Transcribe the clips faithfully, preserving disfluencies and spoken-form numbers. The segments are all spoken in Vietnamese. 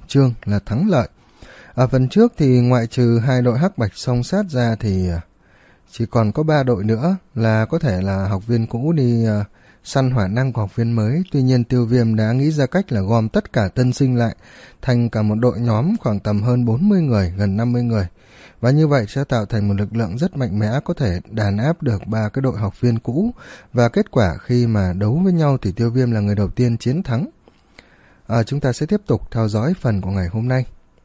chương là thắng lợi. Ở phần trước thì ngoại trừ hai đội hắc bạch song sát ra thì chỉ còn có ba đội nữa là có thể là học viên cũ đi uh, săn hỏa năng của học viên mới. Tuy nhiên Tiêu Viêm đã nghĩ ra cách là gom tất cả tân sinh lại thành cả một đội nhóm khoảng tầm hơn bốn mươi người, gần năm mươi người. Và như vậy sẽ tạo thành một lực lượng rất mạnh mẽ, có thể đàn áp được ba cái đội học viên cũ. Và kết quả khi mà đấu với nhau thì Tiêu Viêm là người đầu tiên chiến thắng. À, chúng ta sẽ tiếp tục theo dõi phần của ngày hôm nay.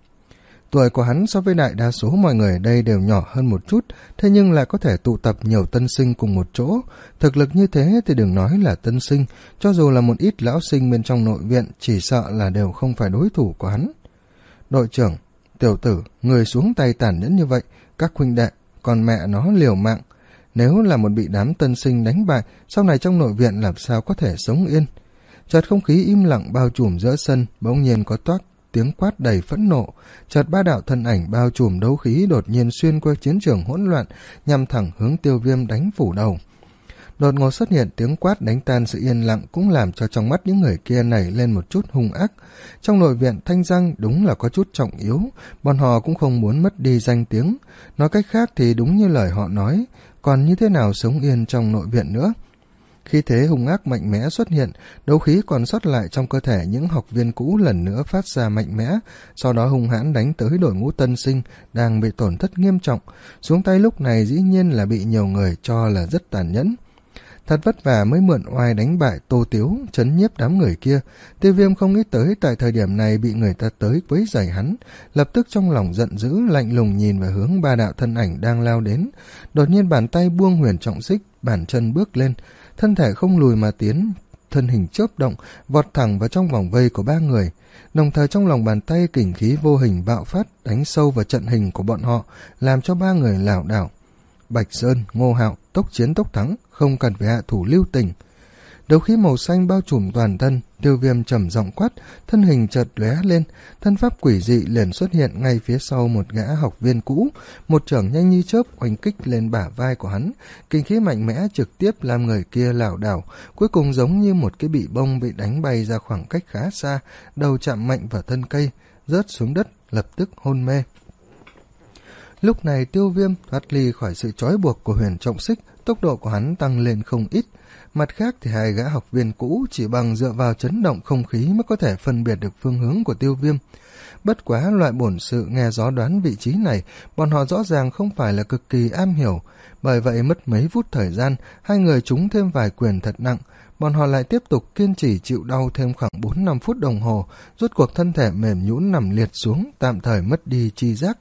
Tuổi của hắn so với đại đa số mọi người ở đây đều nhỏ hơn một chút, thế nhưng lại có thể tụ tập nhiều tân sinh cùng một chỗ. Thực lực như thế thì đừng nói là tân sinh, cho dù là một ít lão sinh bên trong nội viện chỉ sợ là đều không phải đối thủ của hắn. Đội trưởng, tiểu tử, người xuống tay tàn nhẫn như vậy, các huynh đệ, còn mẹ nó liều mạng. Nếu là một bị đám tân sinh đánh bại, sau này trong nội viện làm sao có thể sống yên. Chợt không khí im lặng bao trùm giữa sân, bỗng nhiên có toát tiếng quát đầy phẫn nộ. Chợt ba đạo thân ảnh bao trùm đấu khí đột nhiên xuyên qua chiến trường hỗn loạn, nhằm thẳng hướng Tiêu Viêm đánh phủ đầu. Đột ngột xuất hiện tiếng quát đánh tan sự yên lặng cũng làm cho trong mắt những người kia nảy lên một chút hung ác. Trong nội viện Thanh Giang đúng là có chút trọng yếu, bọn họ cũng không muốn mất đi danh tiếng. Nói cách khác thì đúng như lời họ nói, còn như thế nào sống yên trong nội viện nữa. Khi thế hung ác mạnh mẽ xuất hiện, đấu khí còn sót lại trong cơ thể những học viên cũ lần nữa phát ra mạnh mẽ, sau đó hung hãn đánh tới đội ngũ tân sinh đang bị tổn thất nghiêm trọng. Xuống tay lúc này dĩ nhiên là bị nhiều người cho là rất tàn nhẫn. Thật vất vả mới mượn oai đánh bại Tô Tiếu, trấn nhiếp đám người kia. Tiêu Viêm không nghĩ tới tại thời điểm này bị người ta tới quấy rầy hắn, lập tức trong lòng giận dữ, lạnh lùng nhìn về hướng ba đạo thân ảnh đang lao đến. Đột nhiên bàn tay buông huyền trọng xích, bàn chân bước lên, thân thể không lùi mà tiến, thân hình chớp động, vọt thẳng vào trong vòng vây của ba người. Đồng thời trong lòng bàn tay kình khí vô hình bạo phát, đánh sâu vào trận hình của bọn họ, làm cho ba người lảo đảo. Bạch Sơn, Ngô Hạo, tốc chiến tốc thắng, không cần phải hạ thủ lưu tình. Đấu khí màu xanh bao trùm toàn thân, Tiêu Viêm trầm giọng quát, thân hình chợt lóe lên, thân pháp quỷ dị liền xuất hiện ngay phía sau một gã học viên cũ, một chưởng nhanh như chớp oanh kích lên bả vai của hắn, kinh khí mạnh mẽ trực tiếp làm người kia lảo đảo, cuối cùng giống như một cái bị bông bị đánh bay ra khoảng cách khá xa, đầu chạm mạnh vào thân cây, rớt xuống đất, lập tức hôn mê. Lúc này Tiêu Viêm thoát ly khỏi sự trói buộc của huyền trọng xích, tốc độ của hắn tăng lên không ít. Mặt khác thì hai gã học viên cũ chỉ bằng dựa vào chấn động không khí mới có thể phân biệt được phương hướng của Tiêu Viêm. Bất quá loại bổn sự nghe gió đoán vị trí này, bọn họ rõ ràng không phải là cực kỳ am hiểu. Bởi vậy mất mấy phút thời gian, hai người trúng thêm vài quyền thật nặng. Bọn họ lại tiếp tục kiên trì chịu đau thêm khoảng bốn năm phút đồng hồ, rốt cuộc thân thể mềm nhũn nằm liệt xuống, tạm thời mất đi chi giác.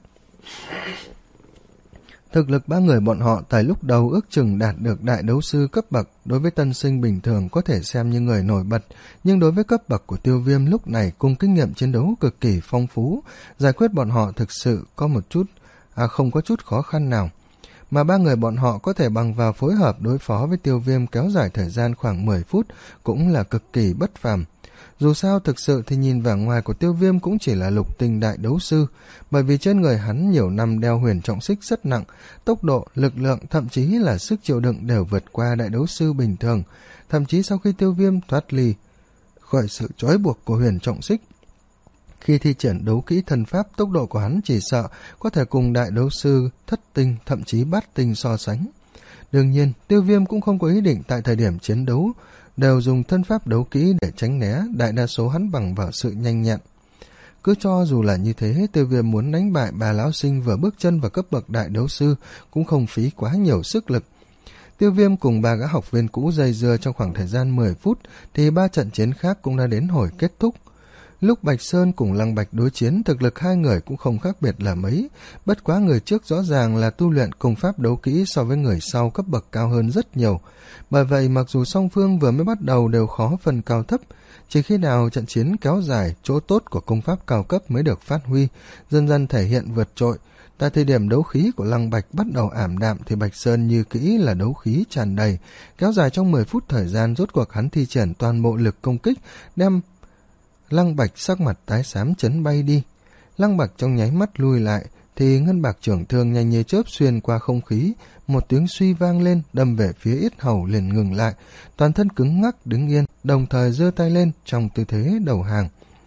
Thực lực ba người bọn họ tại lúc đầu ước chừng đạt được đại đấu sư cấp bậc, đối với tân sinh bình thường có thể xem như người nổi bật, nhưng đối với cấp bậc của Tiêu Viêm lúc này cùng kinh nghiệm chiến đấu cực kỳ phong phú, giải quyết bọn họ thực sự có một chút, à không có chút khó khăn nào. Mà ba người bọn họ có thể bằng vào phối hợp đối phó với Tiêu Viêm kéo dài thời gian khoảng mười phút cũng là cực kỳ bất phàm. Dù sao thực sự thì nhìn vẻ ngoài của Tiêu Viêm cũng chỉ là lục tinh đại đấu sư, bởi vì trên người hắn nhiều năm đeo huyền trọng xích rất nặng, tốc độ, lực lượng, thậm chí là sức chịu đựng đều vượt qua đại đấu sư bình thường. Thậm chí sau khi Tiêu Viêm thoát ly khỏi sự trói buộc của huyền trọng xích, khi thi triển đấu kỹ thần pháp, tốc độ của hắn chỉ sợ có thể cùng đại đấu sư thất tinh, thậm chí bát tinh so sánh. Đương nhiên, Tiêu Viêm cũng không có ý định tại thời điểm chiến đấu đều dùng thân pháp đấu kỹ để tránh né, đại đa số hắn bằng vào sự nhanh nhẹn. Cứ cho dù là như thế, Tiêu Viêm muốn đánh bại bà lão sinh vừa bước chân vào cấp bậc đại đấu sư cũng không phí quá nhiều sức lực. Tiêu Viêm cùng ba gã học viên cũ dây dưa trong khoảng thời gian mười phút thì ba trận chiến khác cũng đã đến hồi kết thúc. Lúc Bạch Sơn cùng Lăng Bạch đối chiến, thực lực hai người cũng không khác biệt là mấy, bất quá người trước rõ ràng là tu luyện công pháp đấu kỹ so với người sau cấp bậc cao hơn rất nhiều. Bởi vậy mặc dù song phương vừa mới bắt đầu đều khó phân cao thấp, chỉ khi nào trận chiến kéo dài, chỗ tốt của công pháp cao cấp mới được phát huy, dần dần thể hiện vượt trội. Tại thời điểm đấu khí của Lăng Bạch bắt đầu ảm đạm thì Bạch Sơn như kỹ là đấu khí tràn đầy, kéo dài trong mười phút thời gian, rốt cuộc hắn thi triển toàn bộ lực công kích, đem Lăng Bạch sắc mặt tái xám chấn bay đi. Lăng Bạch trong nháy mắt lui lại, thì ngân bạc trưởng thương nhanh như chớp xuyên qua không khí, một tiếng suy vang lên, đâm về phía yết hầu liền ngừng lại, toàn thân cứng ngắc đứng yên, đồng thời giơ tay lên trong tư thế đầu hàng.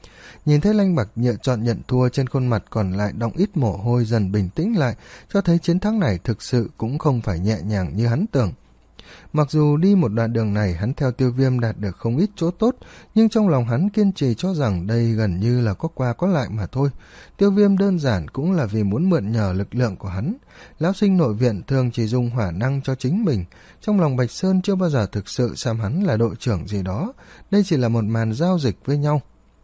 Nhìn thấy Lăng Bạch lựa chọn nhận thua, trên khuôn mặt còn lại đọng ít mồ hôi dần bình tĩnh lại, cho thấy chiến thắng này thực sự cũng không phải nhẹ nhàng như hắn tưởng. Mặc dù đi một đoạn đường này hắn theo Tiêu Viêm đạt được không ít chỗ tốt, nhưng trong lòng hắn kiên trì cho rằng đây gần như là có qua có lại mà thôi. Tiêu Viêm đơn giản cũng là vì muốn mượn nhờ lực lượng của hắn. Lão sinh nội viện thường chỉ dùng hỏa năng cho chính mình. Trong lòng Bạch Sơn chưa bao giờ thực sự xem hắn là đội trưởng gì đó. Đây chỉ là một màn giao dịch với nhau.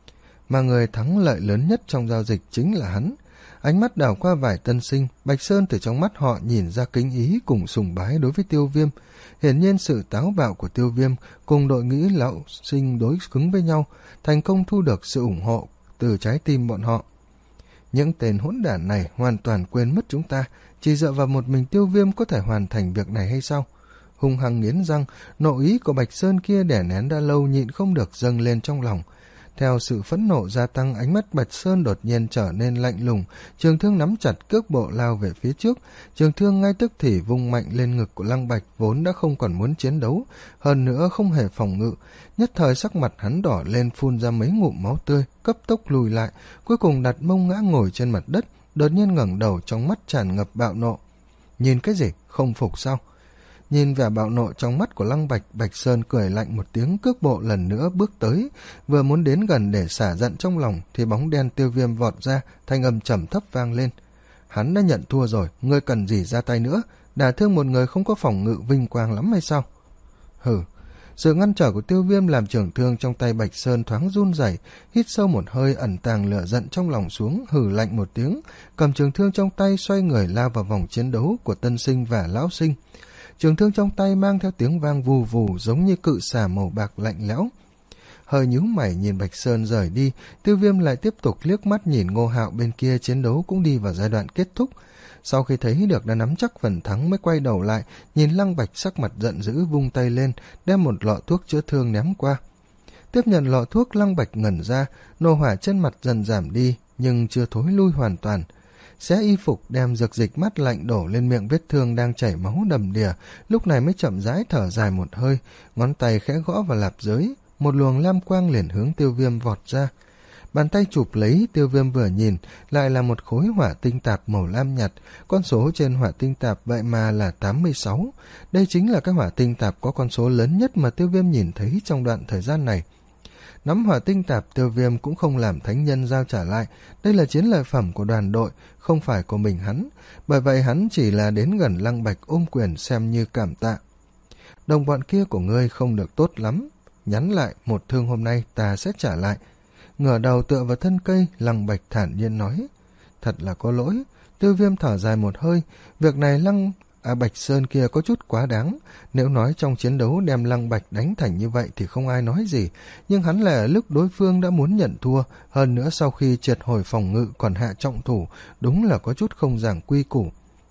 Mà người thắng lợi lớn nhất trong giao dịch chính là hắn. Ánh mắt đảo qua vài tân sinh, Bạch Sơn từ trong mắt họ nhìn ra kính ý cùng sùng bái đối với Tiêu Viêm. Hiển nhiên sự táo bạo của Tiêu Viêm cùng đội ngũ lão sinh đối cứng với nhau, thành công thu được sự ủng hộ từ trái tim bọn họ. Những tên hỗn đản này hoàn toàn quên mất chúng ta, chỉ dựa vào một mình Tiêu Viêm có thể hoàn thành việc này hay sao? Hung hăng nghiến răng, nội ý của Bạch Sơn kia đè nén đã lâu nhịn không được dâng lên trong lòng. Theo sự phẫn nộ gia tăng, ánh mắt Bạch Sơn đột nhiên trở nên lạnh lùng, trường thương nắm chặt cước bộ lao về phía trước. Trường thương ngay tức thì vung mạnh lên ngực của Lăng Bạch, vốn đã không còn muốn chiến đấu, hơn nữa không hề phòng ngự. Nhất thời sắc mặt hắn đỏ lên, phun ra mấy ngụm máu tươi, cấp tốc lùi lại, cuối cùng đặt mông ngã ngồi trên mặt đất, đột nhiên ngẩng đầu, trong mắt tràn ngập bạo nộ. Nhìn cái gì? Không phục sao? Nhìn vẻ bạo nộ trong mắt của Lăng Bạch, Bạch Sơn cười lạnh một tiếng, cước bộ lần nữa bước tới, vừa muốn đến gần để xả giận trong lòng thì bóng đen Tiêu Viêm vọt ra, thanh âm trầm thấp vang lên. Hắn đã nhận thua rồi, ngươi cần gì ra tay nữa? Đả thương một người không có phòng ngự vinh quang lắm hay sao? Hừ. Sự ngăn trở của Tiêu Viêm làm trường thương trong tay Bạch Sơn thoáng run rẩy, hít sâu một hơi ẩn tàng lửa giận trong lòng xuống, hừ lạnh một tiếng, cầm trường thương trong tay xoay người lao vào vòng chiến đấu của tân sinh và lão sinh. Trường thương trong tay mang theo tiếng vang vù vù giống như cự xà màu bạc lạnh lẽo. Hơi nhíu mày nhìn Bạch Sơn rời đi, Tiêu Viêm lại tiếp tục liếc mắt nhìn Ngô Hạo bên kia, chiến đấu cũng đi vào giai đoạn kết thúc. Sau khi thấy được đã nắm chắc phần thắng mới quay đầu lại, nhìn Lăng Bạch sắc mặt giận dữ vung tay lên, đem một lọ thuốc chữa thương ném qua. Tiếp nhận lọ thuốc, Lăng Bạch ngẩn ra, nô hỏa trên mặt dần giảm đi, nhưng chưa thối lui hoàn toàn. Xé y phục đem dược dịch mát lạnh đổ lên miệng vết thương đang chảy máu đầm đìa, lúc này mới chậm rãi thở dài một hơi, ngón tay khẽ gõ vào lạp giới, một luồng lam quang liền hướng Tiêu Viêm vọt ra. Bàn tay chụp lấy, Tiêu Viêm vừa nhìn, lại là một khối hỏa tinh tạp màu lam nhạt, con số trên hỏa tinh tạp vậy mà là tám mươi sáu. Đây chính là cái hỏa tinh tạp có con số lớn nhất mà Tiêu Viêm nhìn thấy trong đoạn thời gian này. Nắm hỏa tinh tạp, Tiêu Viêm cũng không làm thánh nhân giao trả lại, đây là chiến lợi phẩm của đoàn đội, không phải của mình hắn, bởi vậy hắn chỉ là đến gần Lăng Bạch ôm quyền xem như cảm tạ. Đồng bọn kia của ngươi không được tốt lắm, nhắn lại một thương hôm nay ta sẽ trả lại. Ngửa đầu tựa vào thân cây, Lăng Bạch thản nhiên nói. Thật là có lỗi. Tiêu Viêm thở dài một hơi, việc này Lăng à, Bạch Sơn kia có chút quá đáng. Nếu nói trong chiến đấu đem Lăng Bạch đánh thành như vậy thì không ai nói gì, nhưng hắn là ở lúc đối phương đã muốn nhận thua, hơn nữa sau khi triệt hồi phòng ngự còn hạ trọng thủ, đúng là có chút không giảng quy củ.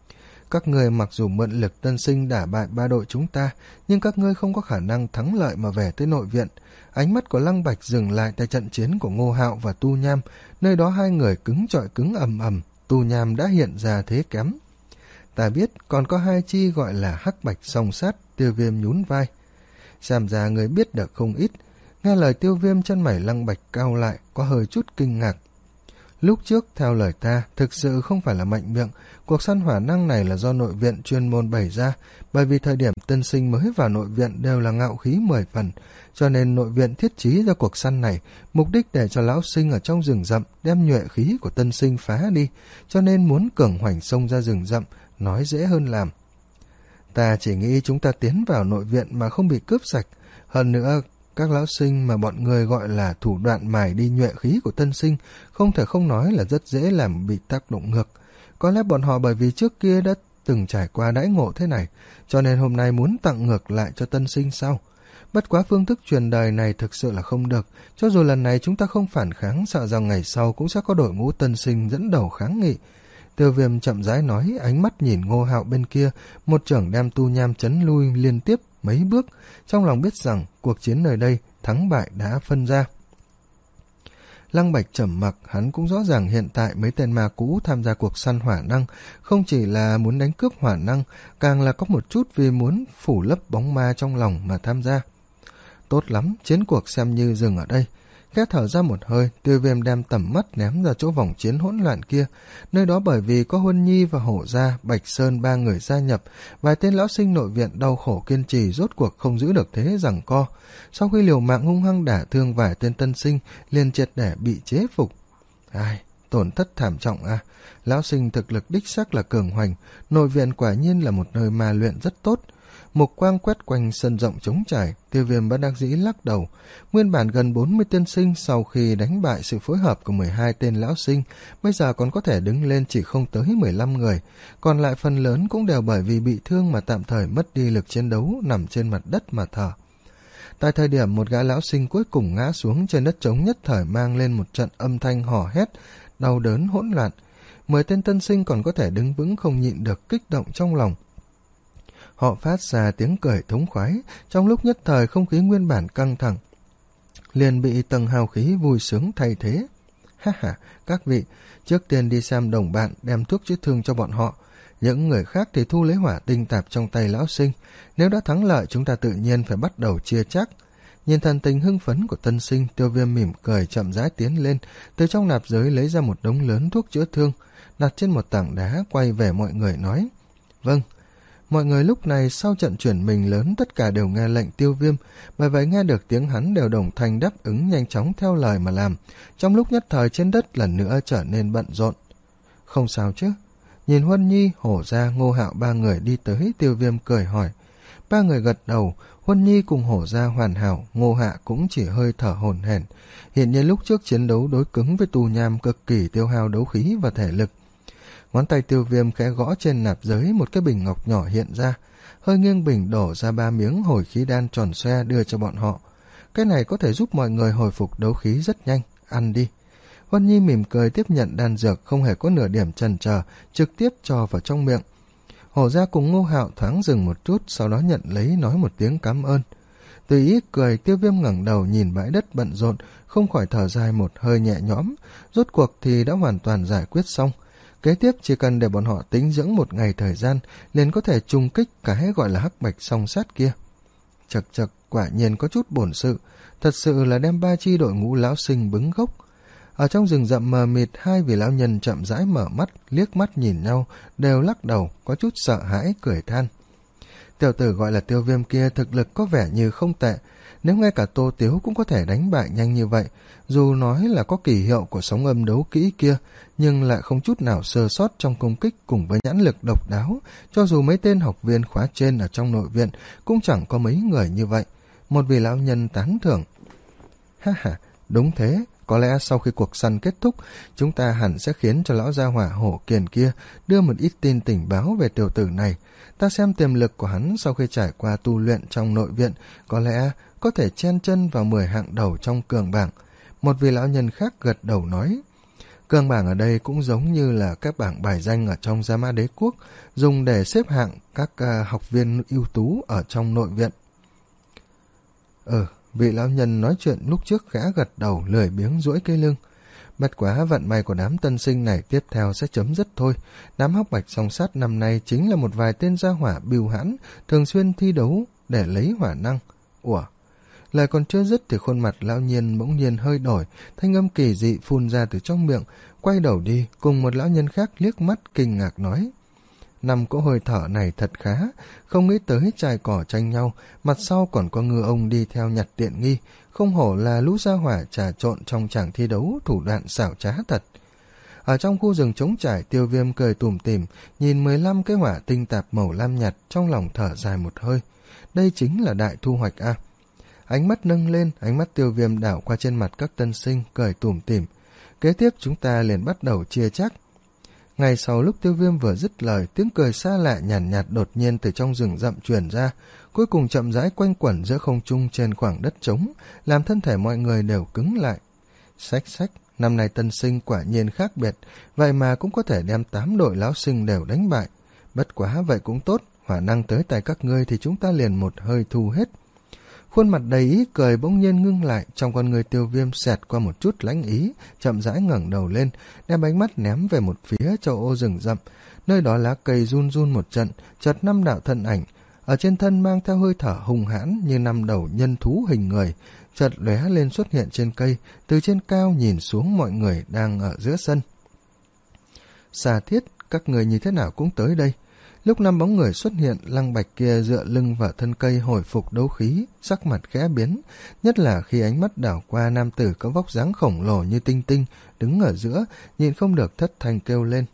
Các ngươi mặc dù mượn lực tân sinh đả bại ba đội chúng ta, nhưng các ngươi không có khả năng thắng lợi mà về tới nội viện. Ánh mắt của Lăng Bạch dừng lại tại trận chiến của Ngô Hạo và Tu Nham, nơi đó hai người cứng chọi cứng ầm ầm, Tu Nham đã hiện ra thế kém. Ta biết còn có hai chi gọi là hắc bạch song sát. Tiêu Viêm nhún vai. Xem ra người biết được không ít. Nghe lời Tiêu Viêm, chân mày Lăng Bạch cau lại, có hơi chút kinh ngạc. Lúc trước theo lời ta thực sự không phải là mạnh miệng, cuộc săn hỏa năng này là do nội viện chuyên môn bày ra, bởi vì thời điểm tân sinh mới vào nội viện đều là ngạo khí mười phần, cho nên nội viện thiết trí ra cuộc săn này, mục đích để cho lão sinh ở trong rừng rậm đem nhuệ khí của tân sinh phá đi, cho nên muốn cường hoành xông ra rừng rậm, nói dễ hơn làm. Ta chỉ nghĩ chúng ta tiến vào nội viện mà không bị cướp sạch, hơn nữa các lão sinh mà bọn người gọi là thủ đoạn mài đi nhuệ khí của tân sinh, không thể không nói là rất dễ làm bị tác động ngược. Có lẽ bọn họ bởi vì trước kia đã từng trải qua đãi ngộ thế này, cho nên hôm nay muốn tặng ngược lại cho tân sinh sao? Bất quá phương thức truyền đời này thực sự là không được, cho dù lần này chúng ta không phản kháng, sợ rằng ngày sau cũng sẽ có đội ngũ tân sinh dẫn đầu kháng nghị. Tiêu Viêm chậm rãi nói, ánh mắt nhìn Ngô Hạo bên kia, một chưởng đem Tu Nham chấn lui liên tiếp mấy bước, trong lòng biết rằng cuộc chiến nơi đây thắng bại đã phân ra. Lăng Bạch trầm mặc, hắn cũng rõ ràng hiện tại mấy tên ma cũ tham gia cuộc săn hỏa năng không chỉ là muốn đánh cướp hỏa năng, càng là có một chút vì muốn phủ lấp bóng ma trong lòng mà tham gia. Tốt lắm, chiến cuộc xem như dừng ở đây. Khẽ thở ra một hơi, Tiêu Viêm đem tầm mắt ném ra chỗ vòng chiến hỗn loạn kia. Nơi đó bởi vì có Huân Nhi và Hổ Gia, Bạch Sơn ba người gia nhập, vài tên lão sinh nội viện đau khổ kiên trì rốt cuộc không giữ được thế giằng co. Sau khi liều mạng hung hăng đả thương vài tên tân sinh, liền triệt để bị chế phục. Ai, tổn thất thảm trọng à. Lão sinh thực lực đích xác là cường hoành, nội viện quả nhiên là một nơi ma luyện rất tốt. Mục quang quét quanh sân rộng trống trải, Tiêu Viêm bất đắc dĩ lắc đầu. Nguyên bản gần bốn mươi tiên sinh sau khi đánh bại sự phối hợp của mười hai tên lão sinh, bây giờ còn có thể đứng lên chỉ không tới mười lăm người, còn lại phần lớn cũng đều bởi vì bị thương mà tạm thời mất đi lực chiến đấu, nằm trên mặt đất mà thở. Tại thời điểm một gã lão sinh cuối cùng ngã xuống trên đất trống, nhất thời mang lên một trận âm thanh hò hét, đau đớn hỗn loạn. Mười tên tân sinh còn có thể đứng vững không nhịn được kích động trong lòng. Họ phát ra tiếng cười thống khoái, trong lúc nhất thời không khí nguyên bản căng thẳng liền bị tầng hào khí vui sướng thay thế. Ha ha, các vị, trước tiên đi xem đồng bạn đem thuốc chữa thương cho bọn họ. Những người khác thì thu lấy hỏa tinh tạp trong tay lão sinh. Nếu đã thắng lợi, chúng ta tự nhiên phải bắt đầu chia chắc. Nhìn thần tình hưng phấn của tân sinh, Tiêu Viêm mỉm cười chậm rãi tiến lên, từ trong nạp giới lấy ra một đống lớn thuốc chữa thương, đặt trên một tảng đá, quay về mọi người nói: Vâng. Mọi người lúc này sau trận chuyển mình lớn tất cả đều nghe lệnh Tiêu Viêm, bởi vậy nghe được tiếng hắn đều đồng thanh đáp ứng, nhanh chóng theo lời mà làm. Trong lúc nhất thời trên đất lần nữa trở nên bận rộn. Không sao chứ? Nhìn Huân Nhi, Hổ Gia, Ngô Hạo ba người đi tới, Tiêu Viêm cười hỏi. Ba người gật đầu. Huân Nhi cùng Hổ Gia hoàn hảo, Ngô Hạ cũng chỉ hơi thở hổn hển. Hiện nhiên lúc trước chiến đấu đối cứng với tù nham cực kỳ tiêu hao đấu khí và thể lực. Ngón tay Tiêu Viêm khẽ gõ trên nạp giới, một cái bình ngọc nhỏ hiện ra, hơi nghiêng bình đổ ra ba miếng hồi khí đan tròn xoe đưa cho bọn họ. Cái này có thể giúp mọi người hồi phục đấu khí rất nhanh, ăn đi. Huân Nhi mỉm cười tiếp nhận đan dược, không hề có nửa điểm chần chờ, trực tiếp cho vào trong miệng. Hổ Gia cùng Ngô Hạo thoáng dừng một chút, sau đó nhận lấy nói một tiếng cảm ơn. Tùy ý cười, Tiêu Viêm ngẩng đầu nhìn bãi đất bận rộn, không khỏi thở dài một hơi nhẹ nhõm. Rốt cuộc thì đã hoàn toàn giải quyết xong. Kế tiếp chỉ cần để bọn họ tĩnh dưỡng một ngày thời gian, liền có thể trùng kích cái gọi là hắc bạch song sát kia. Chật chật, quả nhiên có chút bổn sự, thật sự là đem ba chi đội ngũ lão sinh bứng gốc. Ở trong rừng rậm mờ mịt, hai vị lão nhân chậm rãi mở mắt, liếc mắt nhìn nhau, đều lắc đầu, có chút sợ hãi, cười than. Tiểu tử gọi là Tiêu Viêm kia thực lực có vẻ như không tệ, nếu ngay cả Tô Tiếu cũng có thể đánh bại nhanh như vậy, dù nói là có kỳ hiệu của sóng âm đấu kỹ kia, nhưng lại không chút nào sơ sót trong công kích cùng với nhãn lực độc đáo, cho dù mấy tên học viên khóa trên ở trong nội viện cũng chẳng có mấy người như vậy. Một vị lão nhân tán thưởng. Ha ha, đúng thế, có lẽ sau khi cuộc săn kết thúc, chúng ta hẳn sẽ khiến cho lão gia hỏa Hổ Kiền kia đưa một ít tin tình báo về tiểu tử này. Ta xem tiềm lực của hắn sau khi trải qua tu luyện trong nội viện, có lẽ có thể chen chân vào mười hạng đầu trong cường bảng. Một vị lão nhân khác gật đầu nói. Cường bảng ở đây cũng giống như là các bảng bài danh ở trong Gia Mã Đế Quốc, dùng để xếp hạng các uh, học viên ưu tú ở trong nội viện. Ừ, vị lão nhân nói chuyện lúc trước khẽ gật đầu, lười biếng duỗi cái lưng. Bất quá vận may của đám tân sinh này tiếp theo sẽ chấm dứt thôi. Đám hắc bạch song sát năm nay chính là một vài tên gia hỏa bưu hãn, thường xuyên thi đấu để lấy hỏa năng. Ủa? Lời còn chưa dứt thì khuôn mặt lão nhiên bỗng nhiên hơi đổi, thanh âm kỳ dị phun ra từ trong miệng, quay đầu đi, cùng một lão nhân khác liếc mắt kinh ngạc nói. Năm cỗ hơi thở này thật khá, không nghĩ tới trai cỏ tranh nhau, mặt sau còn có ngư ông đi theo nhặt tiện nghi, không hổ là lũ gia hỏa trà trộn trong tràng thi đấu, thủ đoạn xảo trá thật. Ở trong khu rừng trống trải, Tiêu Viêm cười tủm tỉm, nhìn mười lăm cái hỏa tinh tạp màu lam nhạt, trong lòng thở dài một hơi. Đây chính là đại thu hoạch a. Ánh mắt nâng lên, ánh mắt Tiêu Viêm đảo qua trên mặt các tân sinh, cười tủm tỉm. Kế tiếp chúng ta liền bắt đầu chia chắc. Ngày sau lúc Tiêu Viêm vừa dứt lời, tiếng cười xa lạ nhàn nhạt, nhạt đột nhiên từ trong rừng rậm truyền ra, cuối cùng chậm rãi quanh quẩn giữa không trung trên khoảng đất trống, làm thân thể mọi người đều cứng lại. Xách xách, năm nay tân sinh quả nhiên khác biệt, vậy mà cũng có thể đem tám đội lão sinh đều đánh bại. Bất quá vậy cũng tốt, hỏa năng tới tay các ngươi thì chúng ta liền một hơi thu hết. Khuôn mặt đầy ý cười bỗng nhiên ngưng lại, trong con người Tiêu Viêm xẹt qua một chút lãnh ý, chậm rãi ngẩng đầu lên, đem ánh mắt ném về một phía châu ô rừng rậm. Nơi đó lá cây run run một trận, chợt năm đạo thân ảnh, ở trên thân mang theo hơi thở hung hãn như năm đầu nhân thú hình người, chợt lóe lên xuất hiện trên cây, từ trên cao nhìn xuống mọi người đang ở giữa sân. Xà Thiết, các người như thế nào cũng tới đây. Lúc năm bóng người xuất hiện, Lăng Bạch kia dựa lưng vào thân cây hồi phục đấu khí, sắc mặt khẽ biến, nhất là khi ánh mắt đảo qua nam tử có vóc dáng khổng lồ như tinh tinh, đứng ở giữa, nhìn không được thất thanh kêu lên.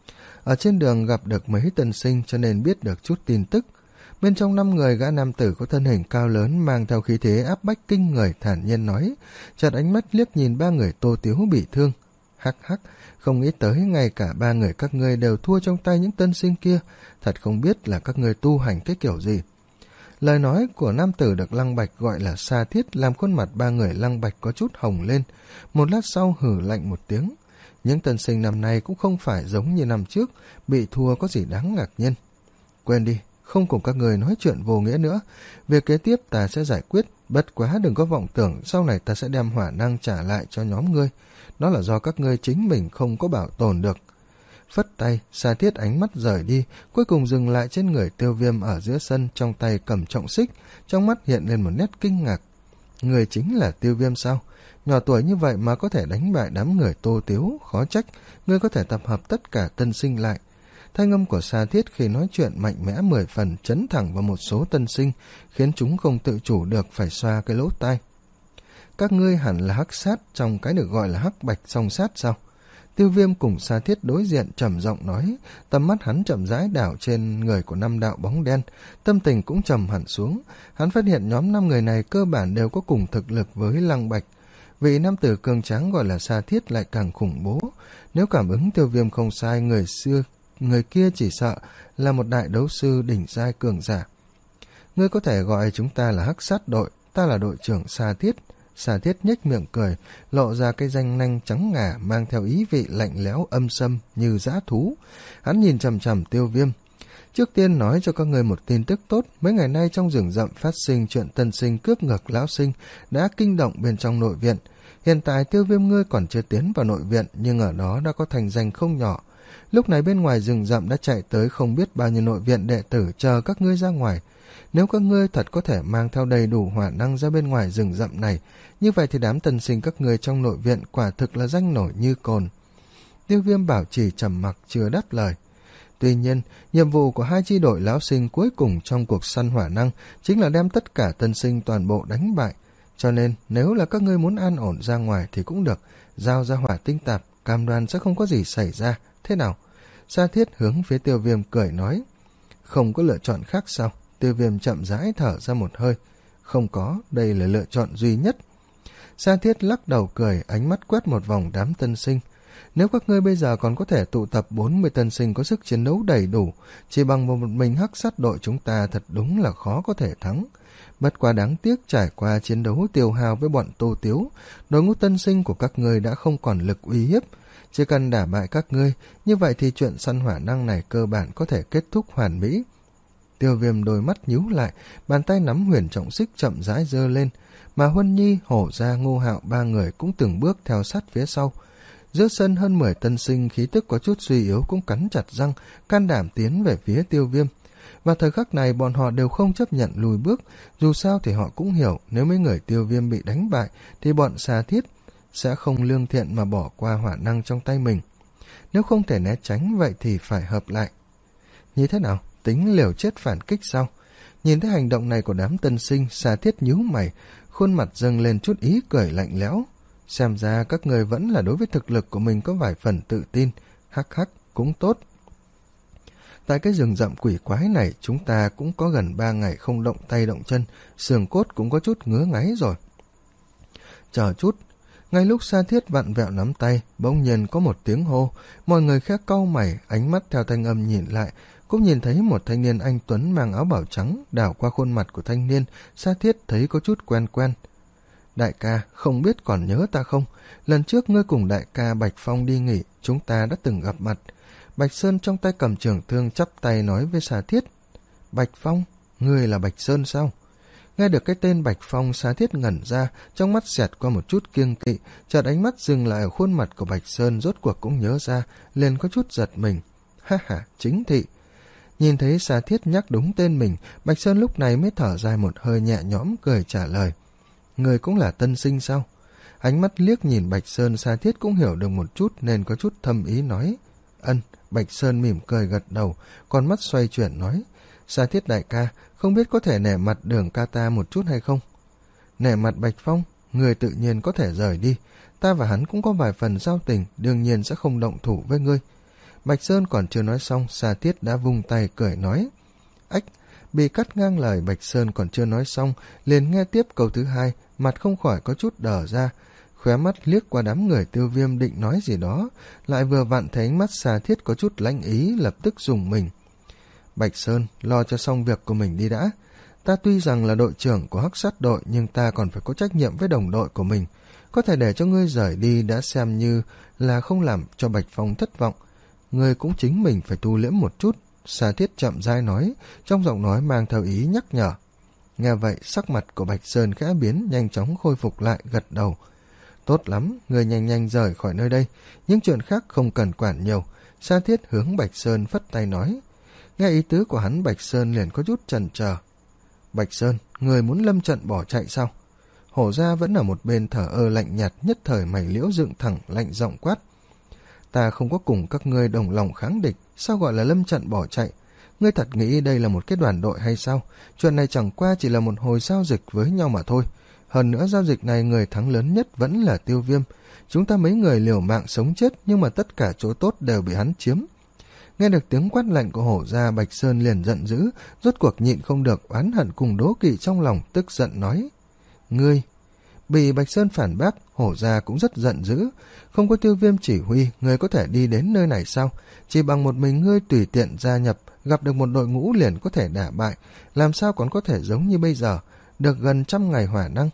Ở trên đường gặp được mấy tân sinh cho nên biết được chút tin tức. Bên trong năm người, gã nam tử có thân hình cao lớn mang theo khí thế áp bách kinh người thản nhiên nói, chợt ánh mắt liếc nhìn ba người Tô Tiếu bị thương. Hắc hắc, không nghĩ tới ngay cả ba người các ngươi đều thua trong tay những tân sinh kia, thật không biết là các ngươi tu hành cái kiểu gì. Lời nói của nam tử được Lăng Bạch gọi là Xà Thiết làm khuôn mặt ba người Lăng Bạch có chút hồng lên, một lát sau hử lạnh một tiếng. Những tân sinh năm nay cũng không phải giống như năm trước, bị thua có gì đáng ngạc nhiên. Quên đi, không cùng các người nói chuyện vô nghĩa nữa, việc kế tiếp ta sẽ giải quyết, bất quá đừng có vọng tưởng sau này ta sẽ đem hỏa năng trả lại cho nhóm ngươi, đó là do các ngươi chính mình không có bảo tồn được. Phất tay, Xà Thiết ánh mắt rời đi, cuối cùng dừng lại trên người Tiêu Viêm ở giữa sân, trong tay cầm trọng xích, trong mắt hiện lên một nét kinh ngạc. Người chính là Tiêu Viêm sao? Nhỏ tuổi như vậy mà có thể đánh bại đám người Tô Tiếu, khó trách, ngươi có thể tập hợp tất cả tân sinh lại. Thanh âm của Xà Thiết khi nói chuyện mạnh mẽ mười phần, chấn thẳng vào một số tân sinh, khiến chúng không tự chủ được phải xoa cái lỗ tai. Các ngươi hẳn là hắc sát trong cái được gọi là hắc bạch song sát sao? Tiêu Viêm cùng Xà Thiết đối diện trầm giọng nói, tầm mắt hắn chậm rãi đảo trên người của năm đạo bóng đen, tâm tình cũng trầm hẳn xuống. Hắn phát hiện nhóm năm người này cơ bản đều có cùng thực lực với Lăng Bạch. Vị nam tử cường tráng gọi là Xà Thiết lại càng khủng bố. Nếu cảm ứng Tiêu Viêm không sai, người xưa người kia chỉ sợ là một đại đấu sư đỉnh giai cường giả. Ngươi có thể gọi chúng ta là hắc sát đội, ta là đội trưởng Xà Thiết. Xà Thiết nhếch miệng cười, lộ ra cái răng nanh trắng ngà mang theo ý vị lạnh lẽo âm sâm như dã thú. Hắn nhìn chằm chằm Tiêu Viêm. Trước tiên nói cho các ngươi một tin tức tốt, mấy ngày nay trong rừng rậm phát sinh chuyện tân sinh cướp ngược lão sinh đã kinh động bên trong nội viện. Hiện tại Tiêu Viêm ngươi còn chưa tiến vào nội viện, nhưng ở đó đã có thành danh không nhỏ. Lúc này bên ngoài rừng rậm đã chạy tới không biết bao nhiêu nội viện đệ tử chờ các ngươi ra ngoài. Nếu các ngươi thật có thể mang theo đầy đủ hỏa năng ra bên ngoài rừng rậm này, như vậy thì đám tân sinh các ngươi trong nội viện quả thực là danh nổi như cồn. Tiêu Viêm bảo trì trầm mặc chưa đáp lời. Tuy nhiên, nhiệm vụ của hai chi đội lão sinh cuối cùng trong cuộc săn hỏa năng chính là đem tất cả tân sinh toàn bộ đánh bại. Cho nên, nếu là các ngươi muốn an ổn ra ngoài thì cũng được, giao ra hỏa tinh tạp, cam đoan sẽ không có gì xảy ra. Thế nào? Xà Thiết hướng phía Tiêu Viêm cười nói. Không có lựa chọn khác sao? Tiêu Viêm chậm rãi thở ra một hơi. Không có, đây là lựa chọn duy nhất. Xà Thiết lắc đầu cười, ánh mắt quét một vòng đám tân sinh. Nếu các ngươi bây giờ còn có thể tụ tập bốn mươi tân sinh có sức chiến đấu đầy đủ, chỉ bằng một mình hắc sát đội chúng ta thật đúng là khó có thể thắng. Bất quá đáng tiếc trải qua chiến đấu tiêu hao với bọn Tô Tiếu, đội ngũ tân sinh của các ngươi đã không còn lực uy hiếp. Chỉ cần đả bại các ngươi, như vậy thì chuyện săn hỏa năng này cơ bản có thể kết thúc hoàn mỹ. Tiêu Viêm đôi mắt nhíu lại, bàn tay nắm huyền trọng xích chậm rãi giơ lên, mà Huân Nhi, Hổ Gia, Ngô Hạo ba người cũng từng bước theo sát phía sau. Giữa sân hơn mười tân sinh khí tức có chút suy yếu cũng cắn chặt răng, can đảm tiến về phía Tiêu Viêm. Và thời khắc này bọn họ đều không chấp nhận lùi bước, dù sao thì họ cũng hiểu nếu mấy người Tiêu Viêm bị đánh bại thì bọn Xà Thiết sẽ không lương thiện mà bỏ qua hỏa năng trong tay mình. Nếu không thể né tránh vậy thì phải hợp lại. Như thế nào? Tính liều chết phản kích sao? Nhìn thấy hành động này của đám tân sinh, Xà Thiết nhíu mày, khuôn mặt dâng lên chút ý cười lạnh lẽo. Xem ra các người vẫn là đối với thực lực của mình có vài phần tự tin. Hắc hắc, cũng tốt. Tại cái rừng rậm quỷ quái này, chúng ta cũng có gần ba ngày không động tay động chân, xương cốt cũng có chút ngứa ngáy rồi. Chờ chút. Ngay lúc Xà Thiết vặn vẹo nắm tay, bỗng nhiên có một tiếng hô, mọi người khác cau mày, ánh mắt theo thanh âm nhìn lại, cũng nhìn thấy một thanh niên anh tuấn mang áo bảo trắng đảo qua khuôn mặt của thanh niên. Xà Thiết thấy có chút quen quen. Đại ca, không biết còn nhớ ta không? Lần trước ngươi cùng đại ca Bạch Phong đi nghỉ, chúng ta đã từng gặp mặt. Bạch Sơn trong tay cầm trường thương chắp tay nói với Xà Thiết. Bạch Phong? Ngươi là Bạch Sơn sao? Nghe được cái tên Bạch Phong, Xà Thiết ngẩn ra, trong mắt xẹt qua một chút kiêng kỵ, chợt ánh mắt dừng lại ở khuôn mặt của Bạch Sơn, rốt cuộc cũng nhớ ra, liền có chút giật mình. Ha ha, chính thị. Nhìn thấy Xà Thiết nhắc đúng tên mình, Bạch Sơn lúc này mới thở dài một hơi nhẹ nhõm cười trả lời. người cũng là tân sinh sao? Ánh mắt liếc nhìn Bạch Sơn, Sa Thiết cũng hiểu được một chút nên có chút thâm ý nói. Ân. Bạch Sơn mỉm cười gật đầu, con mắt xoay chuyển nói. Sa Thiết đại ca, không biết có thể nể mặt Đường ca ta một chút hay không? Nể mặt Bạch Phong, người tự nhiên có thể rời đi. Ta và hắn cũng có vài phần giao tình, đương nhiên sẽ không động thủ với ngươi. Bạch Sơn còn chưa nói xong, Sa Thiết đã vung tay cười nói. Ách, bị cắt ngang lời Bạch Sơn còn chưa nói xong, liền nghe tiếp câu thứ hai, mặt không khỏi có chút đờ ra. Khóe mắt liếc qua đám người Tiêu Viêm định nói gì đó, lại vừa vặn thấy ánh mắt Sa Thiết có chút lãnh ý, lập tức dùng mình. Bạch Sơn, lo cho xong việc của mình đi đã. Ta tuy rằng là đội trưởng của Hắc Sát đội, nhưng ta còn phải có trách nhiệm với đồng đội của mình. Có thể để cho ngươi rời đi đã xem như là không làm cho Bạch Phong thất vọng. Ngươi cũng chính mình phải tu liễm một chút. Sa Thiết chậm rãi nói, trong giọng nói mang theo ý nhắc nhở. Nghe vậy, sắc mặt của Bạch Sơn khẽ biến, nhanh chóng khôi phục lại, gật đầu. Tốt lắm, ngươi nhanh nhanh rời khỏi nơi đây, những chuyện khác không cần quản nhiều. Sa Thiết hướng Bạch Sơn phất tay nói. Nghe ý tứ của hắn, Bạch Sơn liền có chút chần chờ. Bạch Sơn, người muốn lâm trận bỏ chạy sao? Hổ Gia vẫn ở một bên thở ơ lạnh nhạt, nhất thời mày liễu dựng thẳng, lạnh giọng quát. Ta không có cùng các ngươi đồng lòng kháng địch, sao gọi là lâm trận bỏ chạy? Ngươi thật nghĩ đây là một cái đoàn đội hay sao? Chuyện này chẳng qua chỉ là một hồi giao dịch với nhau mà thôi. Hơn nữa giao dịch này người thắng lớn nhất vẫn là Tiêu Viêm. Chúng ta mấy người liều mạng sống chết, nhưng mà tất cả chỗ tốt đều bị hắn chiếm. Nghe được tiếng quát lạnh của Hổ Gia, Bạch Sơn liền giận dữ, rốt cuộc nhịn không được, oán hận cùng đố kỵ trong lòng, tức giận nói. Ngươi! Bị Bạch Sơn phản bác, Hổ Gia cũng rất giận dữ. Không có Tiêu Viêm chỉ huy, ngươi có thể đi đến nơi này sao? Chỉ bằng một mình ngươi tùy tiện gia nhập, gặp được một đội ngũ liền có thể đả bại, làm sao còn có thể giống như bây giờ, được gần trăm ngày hỏa năng.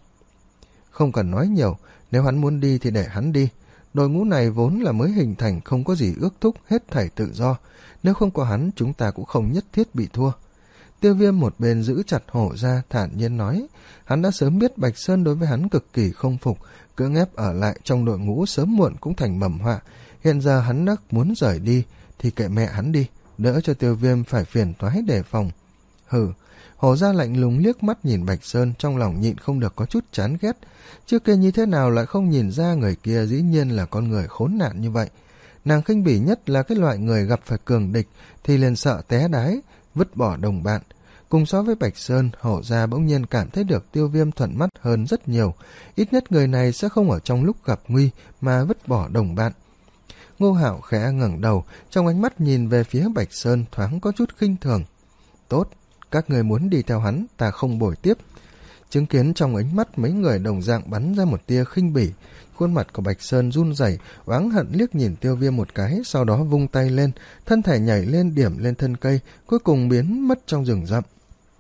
Không cần nói nhiều, nếu hắn muốn đi thì để hắn đi. Đội ngũ này vốn là mới hình thành, không có gì ước thúc, hết thảy tự do. Nếu không có hắn, chúng ta cũng không nhất thiết bị thua. Tiêu Viêm một bên giữ chặt Hổ Gia, thản nhiên nói. Hắn đã sớm biết Bạch Sơn đối với hắn cực kỳ không phục, cưỡng ép ở lại trong đội ngũ sớm muộn cũng thành mầm họa. Hiện giờ hắn đã muốn rời đi, thì kệ mẹ hắn đi, đỡ cho Tiêu Viêm phải phiền toái đề phòng. Hừ. Hổ Gia lạnh lùng liếc mắt nhìn Bạch Sơn, trong lòng nhịn không được có chút chán ghét. Trước kia như thế nào lại không nhìn ra người kia dĩ nhiên là con người khốn nạn như vậy. Nàng khinh bỉ nhất là cái loại người gặp phải cường địch thì liền sợ té đái, vứt bỏ đồng bạn. Cùng so với Bạch Sơn, Hổ Gia bỗng nhiên cảm thấy được Tiêu Viêm thuận mắt hơn rất nhiều. Ít nhất người này sẽ không ở trong lúc gặp nguy mà vứt bỏ đồng bạn. Ngô Hạo khẽ ngẩng đầu, trong ánh mắt nhìn về phía Bạch Sơn thoáng có chút khinh thường. Tốt, các người muốn đi theo hắn, ta không bồi tiếp. Chứng kiến trong ánh mắt mấy người đồng dạng bắn ra một tia khinh bỉ, khuôn mặt của Bạch Sơn run rẩy, oán hận liếc nhìn Tiêu Viêm một cái, sau đó vung tay lên, thân thể nhảy lên điểm lên thân cây, cuối cùng biến mất trong rừng rậm.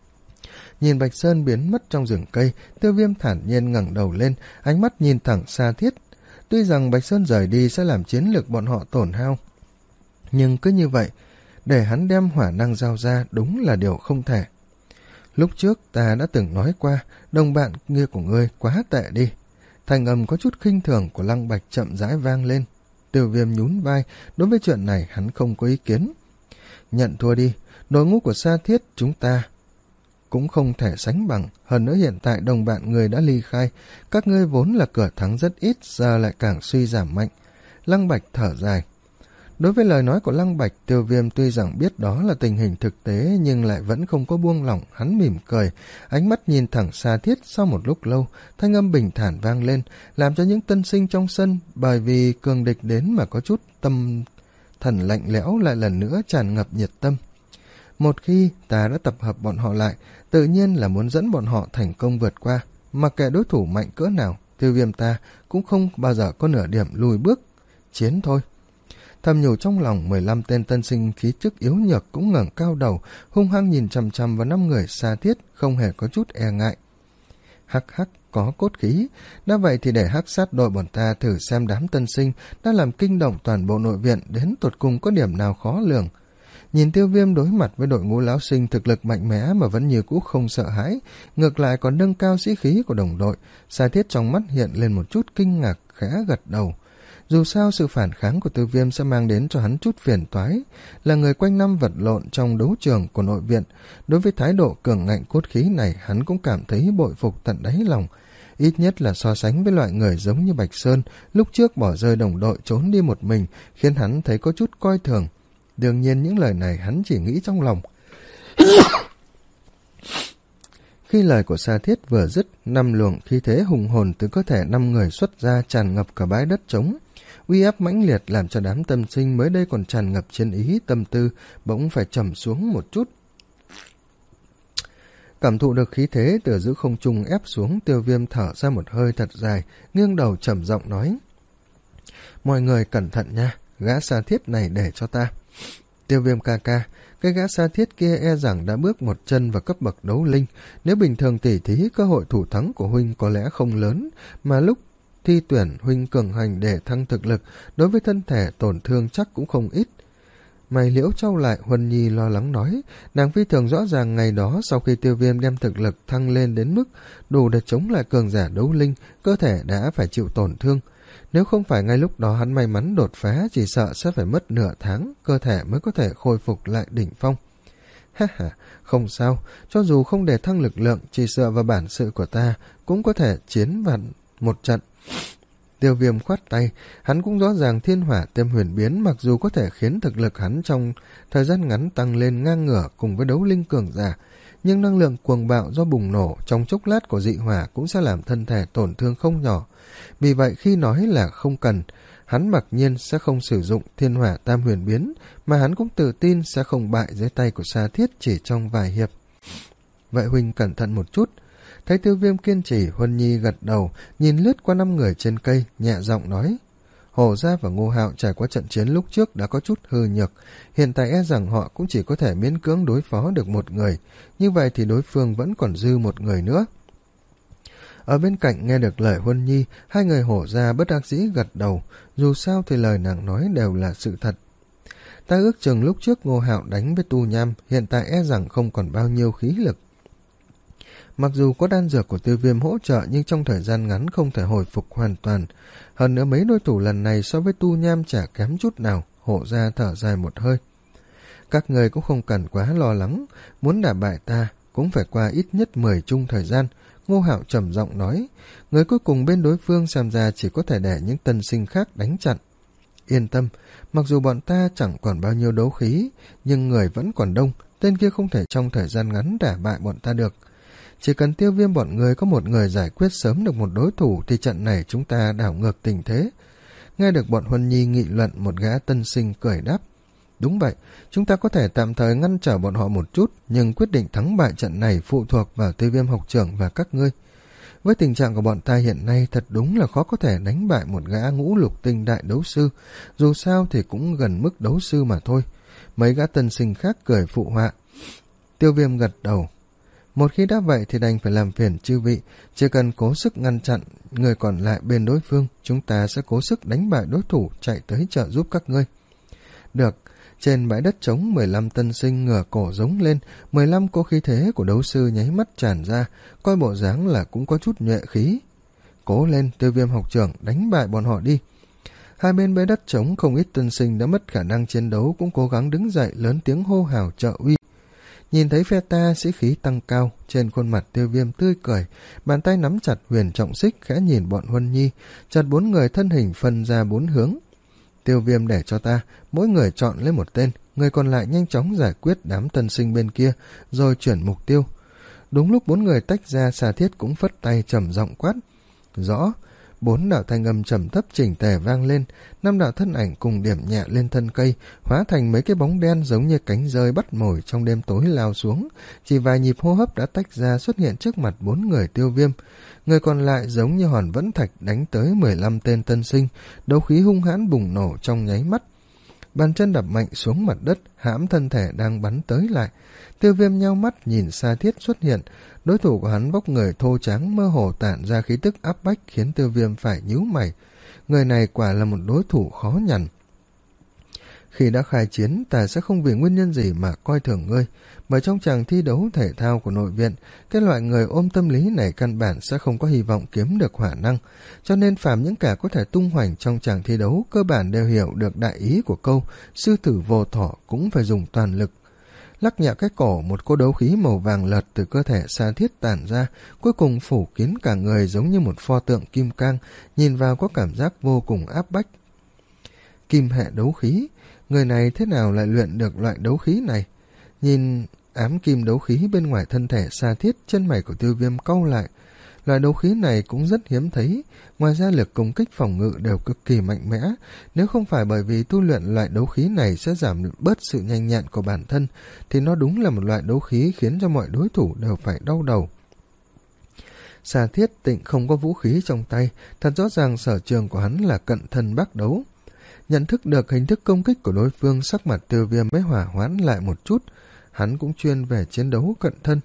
Nhìn Bạch Sơn biến mất trong rừng cây, Tiêu Viêm thản nhiên ngẩng đầu lên, ánh mắt nhìn thẳng Sa Thiết. Tuy rằng Bạch Sơn rời đi sẽ làm chiến lược bọn họ tổn hao, nhưng cứ như vậy, để hắn đem hỏa năng giao ra đúng là điều không thể. Lúc trước ta đã từng nói qua, đồng bạn kia của ngươi quá tệ đi. Thanh âm có chút khinh thường của Lăng Bạch chậm rãi vang lên. Tiêu Viêm nhún vai, đối với chuyện này hắn không có ý kiến. Nhận thua đi, đội ngũ của Sa Thiết chúng ta cũng không thể sánh bằng. Hơn nữa hiện tại đồng bạn người đã ly khai, các ngươi vốn là cửa thắng rất ít, giờ lại càng suy giảm mạnh. Lăng Bạch thở dài. Đối với lời nói của Lăng Bạch, Tiêu Viêm tuy rằng biết đó là tình hình thực tế nhưng lại vẫn không có buông lỏng, hắn mỉm cười, ánh mắt nhìn thẳng Sa Thiết. Sau một lúc lâu, thanh âm bình thản vang lên, làm cho những tân sinh trong sân bởi vì cường địch đến mà có chút tâm thần lạnh lẽo lại lần nữa tràn ngập nhiệt tâm. Một khi ta đã tập hợp bọn họ lại, tự nhiên là muốn dẫn bọn họ thành công vượt qua, mặc kệ đối thủ mạnh cỡ nào, Tiêu Viêm ta cũng không bao giờ có nửa điểm lùi bước, chiến thôi. Thầm nhủ trong lòng, mười lăm tên tân sinh khí chất yếu nhược cũng ngẩng cao đầu, hung hăng nhìn chằm chằm vào năm người Sa Thiết, không hề có chút e ngại. Hắc hắc, có cốt khí. Đã vậy thì để Hắc Sát đội bọn ta thử xem đám tân sinh đã làm kinh động toàn bộ nội viện đến tột cùng có điểm nào khó lường. Nhìn Tiêu Viêm đối mặt với đội ngũ lão sinh thực lực mạnh mẽ mà vẫn như cũ không sợ hãi, ngược lại còn nâng cao sĩ khí của đồng đội, Sa Thiết trong mắt hiện lên một chút kinh ngạc, khẽ gật đầu. Dù sao sự phản kháng của Tiêu Viêm sẽ mang đến cho hắn chút phiền toái, là người quanh năm vật lộn trong đấu trường của nội viện, đối với thái độ cường ngạnh cốt khí này hắn cũng cảm thấy bội phục tận đáy lòng. ít nhất là so sánh với loại người giống như Bạch Sơn, lúc trước bỏ rơi đồng đội trốn đi một mình, khiến hắn thấy có chút coi thường. Đương nhiên những lời này hắn chỉ nghĩ trong lòng. Khi lời của Sa Thiết vừa dứt, năm luồng khí thế hùng hồn từ cơ thể năm người xuất ra tràn ngập cả bãi đất trống. Uy áp mãnh liệt làm cho đám tâm sinh mới đây còn tràn ngập chiến ý tâm tư bỗng phải trầm xuống một chút. Cảm thụ được khí thế từ giữa không trung ép xuống, Tiêu Viêm thở ra một hơi thật dài, nghiêng đầu trầm giọng nói: mọi người cẩn thận nha, gã Sa Thiết này để cho ta. Tiêu Viêm ca ca, cái gã Sa Thiết kia e rằng đã bước một chân vào cấp bậc đấu linh, nếu bình thường tỉ thí cơ hội thủ thắng của huynh có lẽ không lớn, mà lúc thi tuyển huynh cường hành để thăng thực lực, đối với thân thể tổn thương chắc cũng không ít. Mày liễu trao lại, Huân Nhi lo lắng nói, nàng phi thường rõ ràng ngày đó sau khi Tiêu Viêm đem thực lực thăng lên đến mức đủ để chống lại cường giả đấu linh, cơ thể đã phải chịu tổn thương. Nếu không phải ngay lúc đó hắn may mắn đột phá, chỉ sợ sẽ phải mất nửa tháng, cơ thể mới có thể khôi phục lại đỉnh phong. Ha ha, không sao, cho dù không để thăng lực lượng, chỉ sợ vào bản sự của ta cũng có thể chiến vạn một trận. Tiêu Viêm khoát tay, hắn cũng rõ ràng thiên hỏa thêm huyền biến mặc dù có thể khiến thực lực hắn trong thời gian ngắn tăng lên ngang ngửa cùng với đấu linh cường giả, nhưng năng lượng cuồng bạo do bùng nổ trong chốc lát của dị hỏa cũng sẽ làm thân thể tổn thương không nhỏ. Vì vậy khi nói là không cần, hắn mặc nhiên sẽ không sử dụng thiên hỏa tam huyền biến, mà hắn cũng tự tin sẽ không bại dưới tay của Sa Thiết chỉ trong vài hiệp. Vậy huynh cẩn thận một chút. Thấy Tiêu Viêm kiên trì, Huân Nhi gật đầu, nhìn lướt qua năm người trên cây, nhẹ giọng nói: Hổ Gia và Ngô Hạo trải qua trận chiến lúc trước đã có chút hư nhược, hiện tại e rằng họ cũng chỉ có thể miễn cưỡng đối phó được một người, như vậy thì đối phương vẫn còn dư một người nữa. Ở bên cạnh nghe được lời Huân Nhi, hai người Hổ Gia bất đắc dĩ gật đầu, dù sao thì lời nàng nói đều là sự thật. Ta ước chừng lúc trước Ngô Hạo đánh với Tu Nham, hiện tại e rằng không còn bao nhiêu khí lực. Mặc dù có đan dược của Tiêu Viêm hỗ trợ nhưng trong thời gian ngắn không thể hồi phục hoàn toàn. Hơn nữa mấy đối thủ lần này so với Tu Nham chả kém chút nào, Hổ Gia thở dài một hơi. Các người cũng không cần quá lo lắng, muốn đả bại ta cũng phải qua ít nhất mười chung thời gian. Ngô Hạo trầm giọng nói, người cuối cùng bên đối phương xem ra chỉ có thể để những tân sinh khác đánh chặn. Yên tâm, mặc dù bọn ta chẳng còn bao nhiêu đấu khí, nhưng người vẫn còn đông, tên kia không thể trong thời gian ngắn đả bại bọn ta được. Chỉ cần Tiêu Viêm bọn người có một người giải quyết sớm được một đối thủ thì trận này chúng ta đảo ngược tình thế. Nghe được bọn Huân Nhi nghị luận, một gã tân sinh cười đáp. Đúng vậy, chúng ta có thể tạm thời ngăn trở bọn họ một chút, nhưng quyết định thắng bại trận này phụ thuộc vào Tiêu Viêm học trưởng và các ngươi. Với tình trạng của bọn ta hiện nay thật đúng là khó có thể đánh bại một gã ngũ lục tinh đại đấu sư, dù sao thì cũng gần mức đấu sư mà thôi. Mấy gã tân sinh khác cười phụ họa. Tiêu Viêm gật đầu. Một khi đã vậy thì đành phải làm phiền chư vị, chỉ cần cố sức ngăn chặn người còn lại bên đối phương, chúng ta sẽ cố sức đánh bại đối thủ chạy tới trợ giúp các ngươi. Được. Trên bãi đất trống, mười lăm tân sinh ngửa cổ giống lên, mười lăm cô khí thế của đấu sư nháy mắt tràn ra, coi bộ dáng là cũng có chút nhuệ khí. Cố lên, Tiêu Viêm học trưởng, đánh bại bọn họ đi. Hai bên bãi đất trống không ít tân sinh đã mất khả năng chiến đấu cũng cố gắng đứng dậy lớn tiếng hô hào trợ uy. Nhìn thấy phe ta sĩ khí tăng cao, trên khuôn mặt Tiêu Viêm tươi cười, bàn tay nắm chặt huyền trọng xích khẽ nhìn bọn Huân Nhi, chợt bốn người thân hình phân ra bốn hướng. Tiêu Viêm để cho ta, mỗi người chọn lấy một tên, người còn lại nhanh chóng giải quyết đám tân sinh bên kia, rồi chuyển mục tiêu. Đúng lúc bốn người tách ra, Sa Thiết cũng phất tay trầm giọng quát. Rõ, bốn đạo thanh âm trầm thấp chỉnh tề vang lên, năm đạo thân ảnh cùng điểm nhẹ lên thân cây, hóa thành mấy cái bóng đen giống như cánh rơi bắt mồi trong đêm tối lao xuống, chỉ vài nhịp hô hấp đã tách ra xuất hiện trước mặt bốn người Tiêu Viêm. Người còn lại giống như hòn vẫn thạch đánh tới mười lăm tên tân sinh, đấu khí hung hãn bùng nổ trong nháy mắt. Bàn chân đập mạnh xuống mặt đất, hãm thân thể đang bắn tới lại. Tiêu Viêm nhao mắt nhìn Sa Thiết xuất hiện, đối thủ của hắn vóc người thô tráng mơ hồ tản ra khí tức áp bách khiến Tiêu Viêm phải nhíu mày. Người này quả là một đối thủ khó nhằn. Khi đã khai chiến, ta sẽ không vì nguyên nhân gì mà coi thường ngươi, bởi trong tràng thi đấu thể thao của nội viện, cái loại người ôm tâm lý này căn bản sẽ không có hy vọng kiếm được hỏa năng, cho nên phàm những kẻ có thể tung hoành trong tràng thi đấu cơ bản đều hiểu được đại ý của câu sư tử vô thỏ cũng phải dùng toàn lực. lắc nhẹ cái cổ, một cỗ đấu khí màu vàng lật từ cơ thể Sa Thiết tản ra, cuối cùng phủ kín cả người giống như một pho tượng kim cang, nhìn vào có cảm giác vô cùng áp bách. Kim hệ đấu khí, người này thế nào lại luyện được loại đấu khí này? Nhìn ám kim đấu khí bên ngoài thân thể Sa Thiết, chân mày của Tiêu Viêm cau lại. Loại đấu khí này cũng rất hiếm thấy, ngoài ra lực công kích phòng ngự đều cực kỳ mạnh mẽ. Nếu không phải bởi vì tu luyện loại đấu khí này sẽ giảm bớt sự nhanh nhẹn của bản thân, thì nó đúng là một loại đấu khí khiến cho mọi đối thủ đều phải đau đầu. Sa Thiết Tịnh không có vũ khí trong tay, thật rõ ràng sở trường của hắn là cận thân bác đấu. Nhận thức được hình thức công kích của đối phương, sắc mặt Tiêu Viêm mới hỏa hoãn lại một chút. Hắn cũng chuyên về chiến đấu cận thân.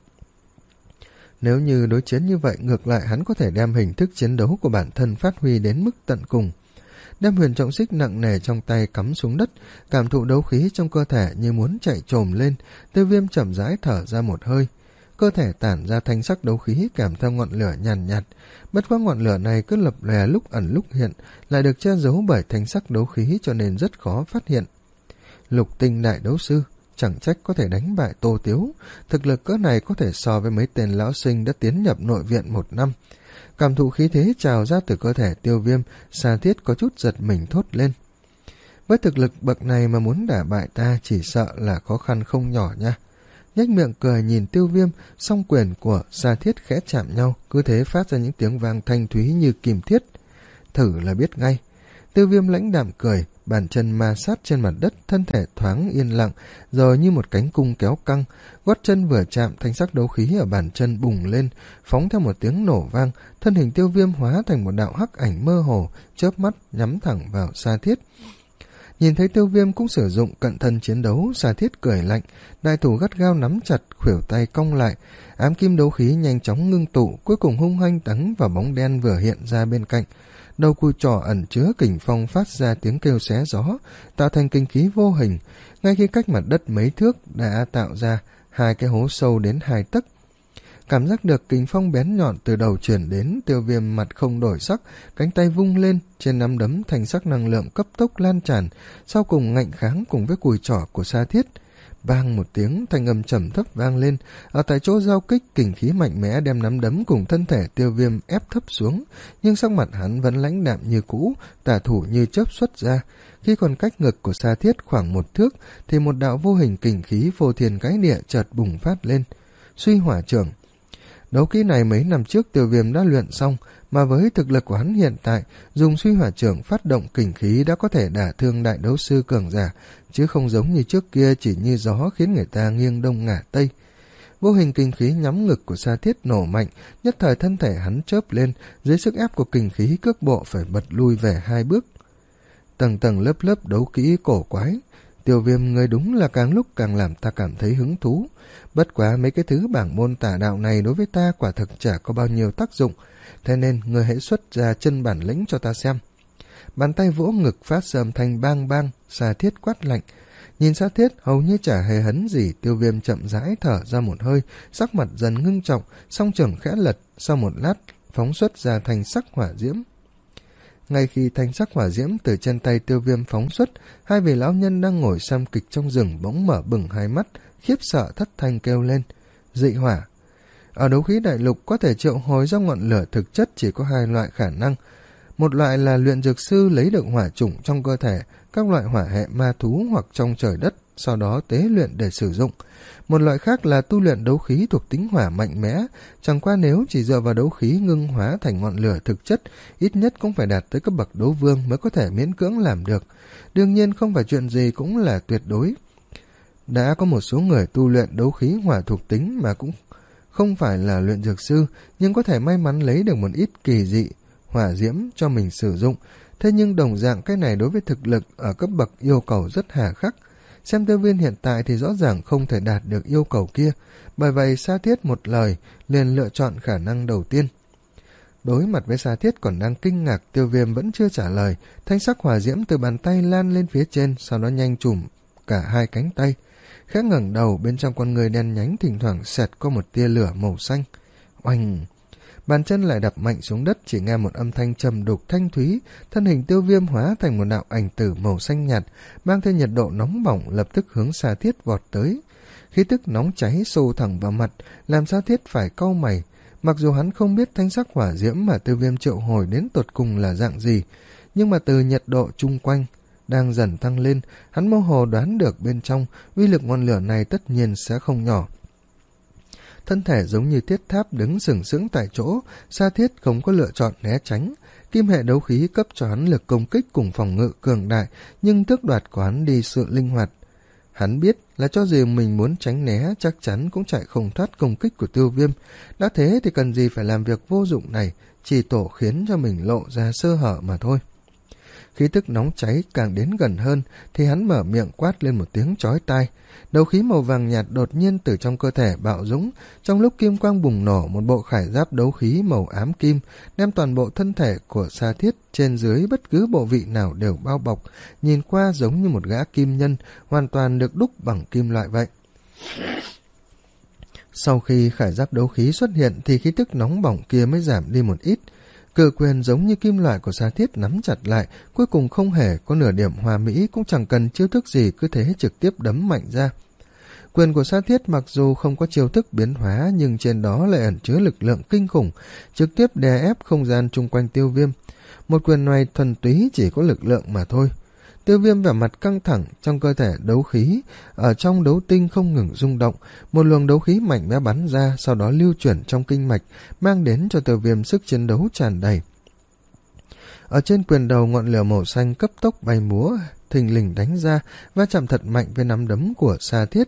Nếu như đối chiến như vậy, ngược lại hắn có thể đem hình thức chiến đấu của bản thân phát huy đến mức tận cùng. Đem huyền trọng xích nặng nề trong tay cắm xuống đất, cảm thụ đấu khí trong cơ thể như muốn chạy trồm lên. Tiêu Viêm chậm rãi thở ra một hơi. Cơ thể tản ra thanh sắc đấu khí kèm theo ngọn lửa nhàn nhạt, nhạt. Bất quá ngọn lửa này cứ lập lòe lúc ẩn lúc hiện, lại được che giấu bởi thanh sắc đấu khí cho nên rất khó phát hiện. Lục tinh đại đấu sư, chẳng trách có thể đánh bại Tô Tiếu. Thực lực cỡ này có thể so với mấy tên lão sinh đã tiến nhập nội viện một năm. Cảm thụ khí thế trào ra từ cơ thể Tiêu Viêm, Sa Thiết có chút giật mình thốt lên. Với thực lực bậc này mà muốn đả bại ta chỉ sợ là khó khăn không nhỏ nha. Nhếch miệng cười nhìn Tiêu Viêm, song quyền của Sa Thiết khẽ chạm nhau, cứ thế phát ra những tiếng vang thanh thúy như kim thiết. Thử là biết ngay. Tiêu Viêm lãnh đạm cười, bàn chân ma sát trên mặt đất, thân thể thoáng yên lặng, rồi như một cánh cung kéo căng, gót chân vừa chạm, thanh sắc đấu khí ở bàn chân bùng lên, phóng theo một tiếng nổ vang, thân hình Tiêu Viêm hóa thành một đạo hắc ảnh mơ hồ, chớp mắt nhắm thẳng vào Sa Thiết. Nhìn thấy Tiêu Viêm cũng sử dụng cận thân chiến đấu, Sa Thiết cười lạnh, đại thủ gắt gao nắm chặt, khuỷu tay cong lại, ám kim đấu khí nhanh chóng ngưng tụ, cuối cùng hung hăng đánh vào bóng đen vừa hiện ra bên cạnh. Đầu cùi trỏ ẩn chứa kình phong phát ra tiếng kêu xé gió, tạo thành kinh khí vô hình, ngay khi cách mặt đất mấy thước đã tạo ra hai cái hố sâu đến hai tấc. Cảm giác được kình phong bén nhọn từ đầu chuyển đến, Tiêu Viêm mặt không đổi sắc, cánh tay vung lên, trên nắm đấm thanh sắc năng lượng cấp tốc lan tràn, sau cùng ngạnh kháng cùng với cùi trỏ của Sa Thiết. Bang một tiếng, thanh âm trầm thấp vang lên, ở tại chỗ giao kích, kình khí mạnh mẽ đem nắm đấm cùng thân thể Tiêu Viêm ép thấp xuống, nhưng sắc mặt hắn vẫn lãnh đạm như cũ, tả thủ như chớp xuất ra. Khi còn cách ngực của Sa Thiết khoảng một thước, thì một đạo vô hình kình khí phô thiên cái địa chợt bùng phát lên. Suy hỏa trưởng. Đấu kỹ này mấy năm trước Tiêu Viêm đã luyện xong, mà với thực lực của hắn hiện tại, dùng suy hỏa trưởng phát động kình khí đã có thể đả thương đại đấu sư cường giả, chứ không giống như trước kia chỉ như gió khiến người ta nghiêng đông ngả tây. Vô hình kình khí nhắm ngực của Sa Thiết nổ mạnh, nhất thời thân thể hắn chớp lên, dưới sức ép của kình khí cước bộ phải bật lui về hai bước. Tầng tầng lớp lớp đấu kỹ cổ quái, Tiêu Viêm người đúng là càng lúc càng làm ta cảm thấy hứng thú. Bất quá mấy cái thứ bảng môn tả đạo này đối với ta quả thực chả có bao nhiêu tác dụng, thế nên người hãy xuất ra chân bản lĩnh cho ta xem. Bàn tay vỗ ngực phát ra âm thanh bang bang, Sa Thiết quát lạnh. Nhìn Sa Thiết hầu như chả hề hấn gì, Tiêu Viêm chậm rãi thở ra một hơi, sắc mặt dần ngưng trọng, song trưởng khẽ lật, sau một lát phóng xuất ra thanh sắc hỏa diễm. Ngay khi thanh sắc hỏa diễm từ chân tay Tiêu Viêm phóng xuất, hai vị lão nhân đang ngồi xem kịch trong rừng bỗng mở bừng hai mắt, khiếp sợ thất thanh kêu lên. Dị hỏa. Ở đấu khí đại lục có thể triệu hồi ra ngọn lửa thực chất chỉ có hai loại khả năng. Một loại là luyện dược sư lấy được hỏa chủng trong cơ thể, các loại hỏa hệ ma thú hoặc trong trời đất, sau đó tế luyện để sử dụng. Một loại khác là tu luyện đấu khí thuộc tính hỏa mạnh mẽ, chẳng qua nếu chỉ dựa vào đấu khí ngưng hóa thành ngọn lửa thực chất, ít nhất cũng phải đạt tới cấp bậc đấu vương mới có thể miễn cưỡng làm được. Đương nhiên không phải chuyện gì cũng là tuyệt đối. Đã có một số người tu luyện đấu khí hỏa thuộc tính mà cũng không phải là luyện dược sư, nhưng có thể may mắn lấy được một ít kỳ dị hỏa diễm cho mình sử dụng. Thế nhưng đồng dạng cái này đối với thực lực ở cấp bậc yêu cầu rất hà khắc. Xem Tiêu Viêm hiện tại thì rõ ràng không thể đạt được yêu cầu kia, bởi vậy Sa Thiết một lời liền lựa chọn khả năng đầu tiên. Đối mặt với Sa Thiết còn đang kinh ngạc, Tiêu Viêm vẫn chưa trả lời, thanh sắc hỏa diễm từ bàn tay lan lên phía trên, sau đó nhanh trùm cả hai cánh tay. Khẽ ngẩng đầu, bên trong con người đen nhánh thỉnh thoảng xẹt có một tia lửa màu xanh. Oanh! Bàn chân lại đập mạnh xuống đất, chỉ nghe một âm thanh trầm đục thanh thúy, thân hình Tiêu Viêm hóa thành một đạo ảnh tử màu xanh nhạt, mang theo nhiệt độ nóng bỏng lập tức hướng Sa Thiết vọt tới. Khí tức nóng cháy xô thẳng vào mặt, làm Sa Thiết phải cau mày. Mặc dù hắn không biết thanh sắc hỏa diễm mà Tiêu Viêm triệu hồi đến tột cùng là dạng gì, nhưng mà từ nhiệt độ chung quanh đang dần tăng lên, hắn mơ hồ đoán được bên trong uy lực ngọn lửa này tất nhiên sẽ không nhỏ. Thân thể giống như thiết tháp đứng sừng sững tại chỗ, Sa Thiết không có lựa chọn né tránh. Kim hệ đấu khí cấp cho hắn lực công kích cùng phòng ngự cường đại, nhưng tước đoạt của hắn đi sự linh hoạt. Hắn biết là cho dù mình muốn tránh né chắc chắn cũng chạy không thoát công kích của Tiêu Viêm. Đã thế thì cần gì phải làm việc vô dụng này, chỉ tổ khiến cho mình lộ ra sơ hở mà thôi. Khí tức nóng cháy càng đến gần hơn thì hắn mở miệng quát lên một tiếng chói tai. Đấu khí màu vàng nhạt đột nhiên từ trong cơ thể bạo dũng, trong lúc kim quang bùng nổ, một bộ khải giáp đấu khí màu ám kim đem toàn bộ thân thể của Sa Thiết trên dưới bất cứ bộ vị nào đều bao bọc, nhìn qua giống như một gã kim nhân hoàn toàn được đúc bằng kim loại vậy. Sau khi khải giáp đấu khí xuất hiện thì khí tức nóng bỏng kia mới giảm đi một ít. Cự quyền giống như kim loại của Sa Thiết nắm chặt lại, cuối cùng không hề có nửa điểm hòa mỹ, cũng chẳng cần chiêu thức gì, cứ thế trực tiếp đấm mạnh ra. Quyền của Sa Thiết mặc dù không có chiêu thức biến hóa, nhưng trên đó lại ẩn chứa lực lượng kinh khủng, trực tiếp đè ép không gian chung quanh Tiêu Viêm. Một quyền này thuần túy chỉ có lực lượng mà thôi. Tiêu Viêm vẻ mặt căng thẳng, trong cơ thể đấu khí ở trong đấu tinh không ngừng rung động, một luồng đấu khí mạnh mẽ bắn ra, sau đó lưu chuyển trong kinh mạch, mang đến cho Tiêu Viêm sức chiến đấu tràn đầy. Ở trên quyền đầu, ngọn lửa màu xanh cấp tốc bay múa, thình lình đánh ra, va chạm thật mạnh với nắm đấm của Sa Thiết.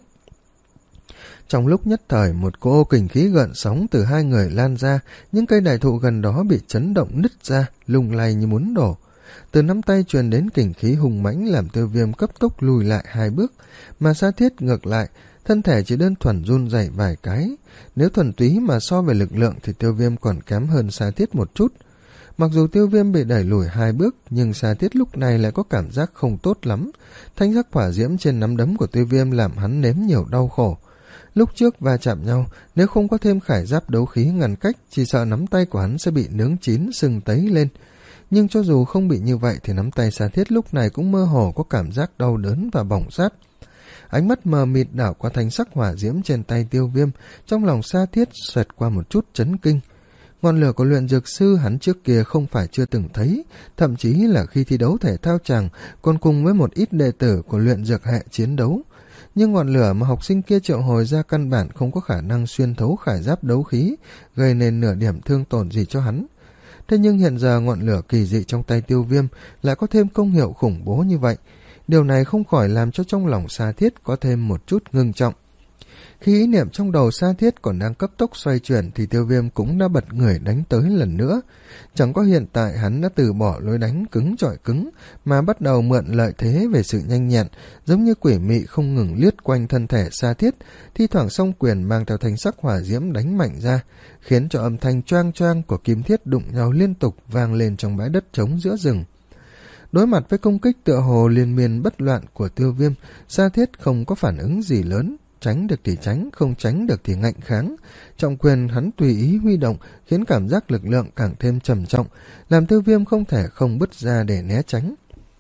Trong lúc nhất thời, một cỗ kình khí gợn sóng từ hai người lan ra, những cây đại thụ gần đó bị chấn động nứt ra, lung lay như muốn đổ. Từ nắm tay truyền đến kình khí hùng mãnh làm Tiêu Viêm cấp tốc lùi lại hai bước, mà Sa Thiết ngược lại, thân thể chỉ đơn thuần run rẩy vài cái. Nếu thuần túy mà so về lực lượng thì Tiêu Viêm còn kém hơn Sa Thiết một chút. Mặc dù Tiêu Viêm bị đẩy lùi hai bước, nhưng Sa Thiết lúc này lại có cảm giác không tốt lắm. Thanh sắc hỏa diễm trên nắm đấm của Tiêu Viêm làm hắn nếm nhiều đau khổ. Lúc trước va chạm nhau, nếu không có thêm khải giáp đấu khí ngăn cách, chỉ sợ nắm tay của hắn sẽ bị nướng chín, sưng tấy lên. Nhưng cho dù không bị như vậy thì nắm tay Sa Thiết lúc này cũng mơ hồ có cảm giác đau đớn và bỏng rát. Ánh mắt mờ mịt đảo qua thanh sắc hỏa diễm trên tay Tiêu Viêm, trong lòng Sa Thiết xoẹt qua một chút chấn kinh. Ngọn lửa của luyện dược sư hắn trước kia không phải chưa từng thấy, thậm chí là khi thi đấu thể thao chàng còn cùng với một ít đệ tử của luyện dược hệ chiến đấu. Nhưng ngọn lửa mà học sinh kia triệu hồi ra căn bản không có khả năng xuyên thấu khải giáp đấu khí, gây nên nửa điểm thương tổn gì cho hắn. Thế nhưng hiện giờ ngọn lửa kỳ dị trong tay Tiêu Viêm lại có thêm công hiệu khủng bố như vậy. Điều này không khỏi làm cho trong lòng Sa Thiết có thêm một chút ngưng trọng. Khi ý niệm trong đầu Sa Thiết còn đang cấp tốc xoay chuyển thì Tiêu Viêm cũng đã bật người đánh tới lần nữa. Chẳng có hiện tại hắn đã từ bỏ lối đánh cứng chọi cứng mà bắt đầu mượn lợi thế về sự nhanh nhẹn, giống như quỷ mị không ngừng lướt quanh thân thể Sa Thiết, thi thoảng song quyền mang theo thanh sắc hỏa diễm đánh mạnh ra, khiến cho âm thanh choang choang của kim thiết đụng nhau liên tục vang lên trong bãi đất trống giữa rừng. Đối mặt với công kích tựa hồ liên miên bất loạn của Tiêu Viêm, Sa Thiết không có phản ứng gì lớn. Tránh được thì tránh, không tránh được thì ngạnh kháng. Trọng quyền hắn tùy ý huy động, khiến cảm giác lực lượng càng thêm trầm trọng, làm Tiêu Viêm không thể không bứt ra để né tránh.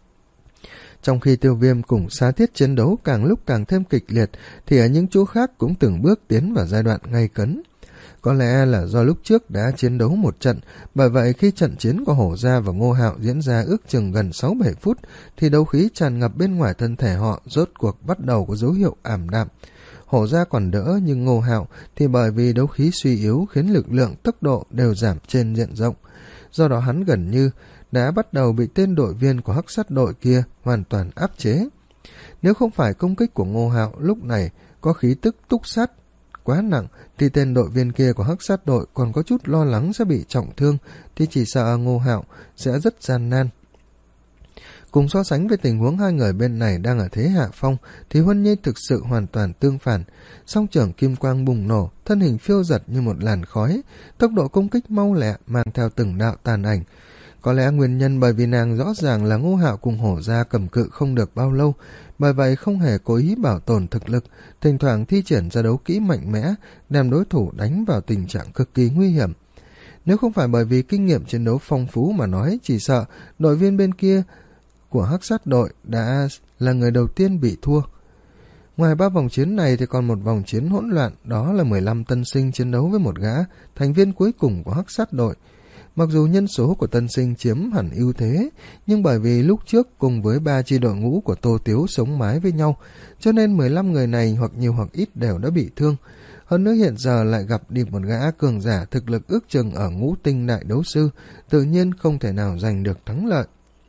Trong khi Tiêu Viêm cùng Sa Thiết chiến đấu càng lúc càng thêm kịch liệt, thì ở những chỗ khác cũng từng bước tiến vào giai đoạn gay cấn. Có lẽ là do lúc trước đã chiến đấu một trận, bởi vậy khi trận chiến của Hổ Gia và Ngô Hạo diễn ra ước chừng gần sáu bảy phút, thì đấu khí tràn ngập bên ngoài thân thể họ rốt cuộc bắt đầu có dấu hiệu ảm đạm. Hổ Gia còn đỡ, nhưng Ngô Hạo thì bởi vì đấu khí suy yếu khiến lực lượng tốc độ đều giảm trên diện rộng. Do đó hắn gần như đã bắt đầu bị tên đội viên của Hắc Sát đội kia hoàn toàn áp chế. Nếu không phải công kích của Ngô Hạo lúc này có khí tức túc sát quá nặng, thì tên đội viên kia của Hắc Sát đội còn có chút lo lắng sẽ bị trọng thương, thì chỉ sợ Ngô Hạo sẽ rất gian nan. Cùng so sánh với tình huống hai người bên này đang ở thế hạ phong, thì Huân Nhi thực sự hoàn toàn tương phản. Song trưởng kim quang bùng nổ, thân hình phiêu giật như một làn khói, tốc độ công kích mau lẹ mang theo từng đạo tàn ảnh. Có lẽ nguyên nhân bởi vì nàng rõ ràng là Ngô Hạo cùng Hổ Gia cầm cự không được bao lâu, bởi vậy không hề cố ý bảo tồn thực lực, thỉnh thoảng thi triển ra đấu kỹ mạnh mẽ, đem đối thủ đánh vào tình trạng cực kỳ nguy hiểm. Nếu không phải bởi vì kinh nghiệm chiến đấu phong phú mà nói, chỉ sợ đội viên bên kia của hắc sát đội đã là người đầu tiên bị thua. Ngoài ba vòng chiến này thì còn một vòng chiến hỗn loạn, đó là mười lăm tân sinh chiến đấu với một gã thành viên cuối cùng của hắc sát đội. Mặc dù nhân số của tân sinh chiếm hẳn ưu thế, nhưng bởi vì lúc trước cùng với ba chi đội ngũ của Tô Tiếu sống mái với nhau, cho nên mười lăm người này hoặc nhiều hoặc ít đều đã bị thương. Hơn nữa hiện giờ lại gặp đi một gã cường giả thực lực ước chừng ở ngũ tinh đại đấu sư, tự nhiên không thể nào giành được thắng lợi.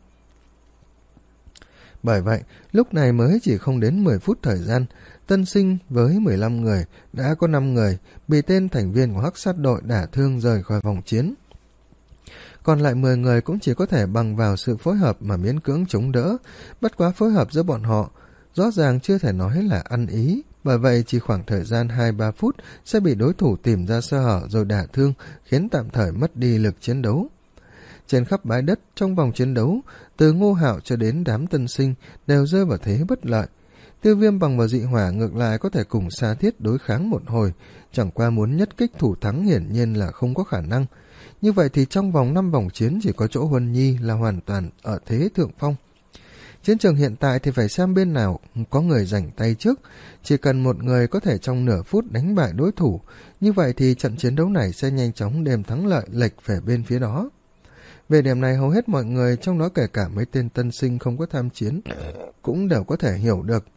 Bởi vậy, lúc này mới chỉ không đến mười phút thời gian, tân sinh với mười lăm người, đã có năm người bị tên thành viên của hắc sát đội đả thương rời khỏi vòng chiến. Còn lại mười người cũng chỉ có thể bằng vào sự phối hợp mà miễn cưỡng chống đỡ, bất quá phối hợp giữa bọn họ rõ ràng chưa thể nói là ăn ý, bởi vậy chỉ khoảng thời gian hai ba phút sẽ bị đối thủ tìm ra sơ hở rồi đả thương, khiến tạm thời mất đi lực chiến đấu. Trên khắp bãi đất trong vòng chiến đấu, từ Ngô Hạo cho đến đám tân sinh đều rơi vào thế bất lợi. Tiêu Viêm bằng vào dị hỏa ngược lại có thể cùng Sa Thiết đối kháng một hồi, chẳng qua muốn nhất kích thủ thắng hiển nhiên là không có khả năng. Như vậy thì trong vòng năm vòng chiến chỉ có chỗ Huân Nhi là hoàn toàn ở thế thượng phong. Chiến trường hiện tại thì phải xem bên nào có người giành tay trước, chỉ cần một người có thể trong nửa phút đánh bại đối thủ, như vậy thì trận chiến đấu này sẽ nhanh chóng đem thắng lợi lệch về bên phía đó. Về điểm này hầu hết mọi người, trong đó kể cả mấy tên tân sinh không có tham chiến, cũng đều có thể hiểu được.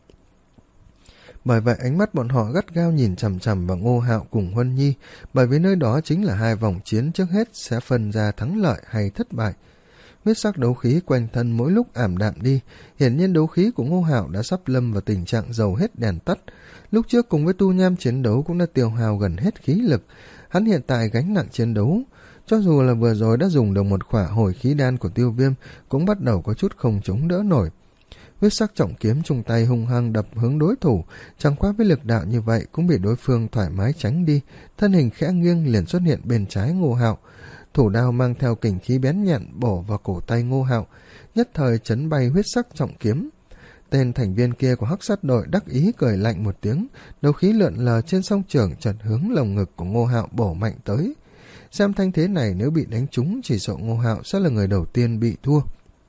Bởi vậy ánh mắt bọn họ gắt gao nhìn chằm chằm vào Ngô Hạo cùng Huân Nhi, bởi vì nơi đó chính là hai vòng chiến trước hết sẽ phân ra thắng lợi hay thất bại. Huyết sắc đấu khí quanh thân mỗi lúc ảm đạm đi, hiển nhiên đấu khí của Ngô Hạo đã sắp lâm vào tình trạng dầu hết đèn tắt. Lúc trước cùng với Tu Nham chiến đấu cũng đã tiêu hao gần hết khí lực, hắn hiện tại gánh nặng chiến đấu. Cho dù là vừa rồi đã dùng được một khỏa hồi khí đan của Tiêu Viêm, cũng bắt đầu có chút không chống đỡ nổi. Huyết sắc trọng kiếm trong tay hung hăng đập hướng đối thủ, chẳng qua với lực đạo như vậy cũng bị đối phương thoải mái tránh đi, thân hình khẽ nghiêng liền xuất hiện bên trái Ngô Hạo. Thủ đao mang theo kình khí bén nhọn bổ vào cổ tay Ngô Hạo, nhất thời chấn bay huyết sắc trọng kiếm. Tên thành viên kia của hắc sát đội đắc ý cười lạnh một tiếng, đấu khí lượn lờ trên song trường chợt hướng lồng ngực của Ngô Hạo bổ mạnh tới. Xem thanh thế này nếu bị đánh trúng, chỉ sợ Ngô Hạo sẽ là người đầu tiên bị thua.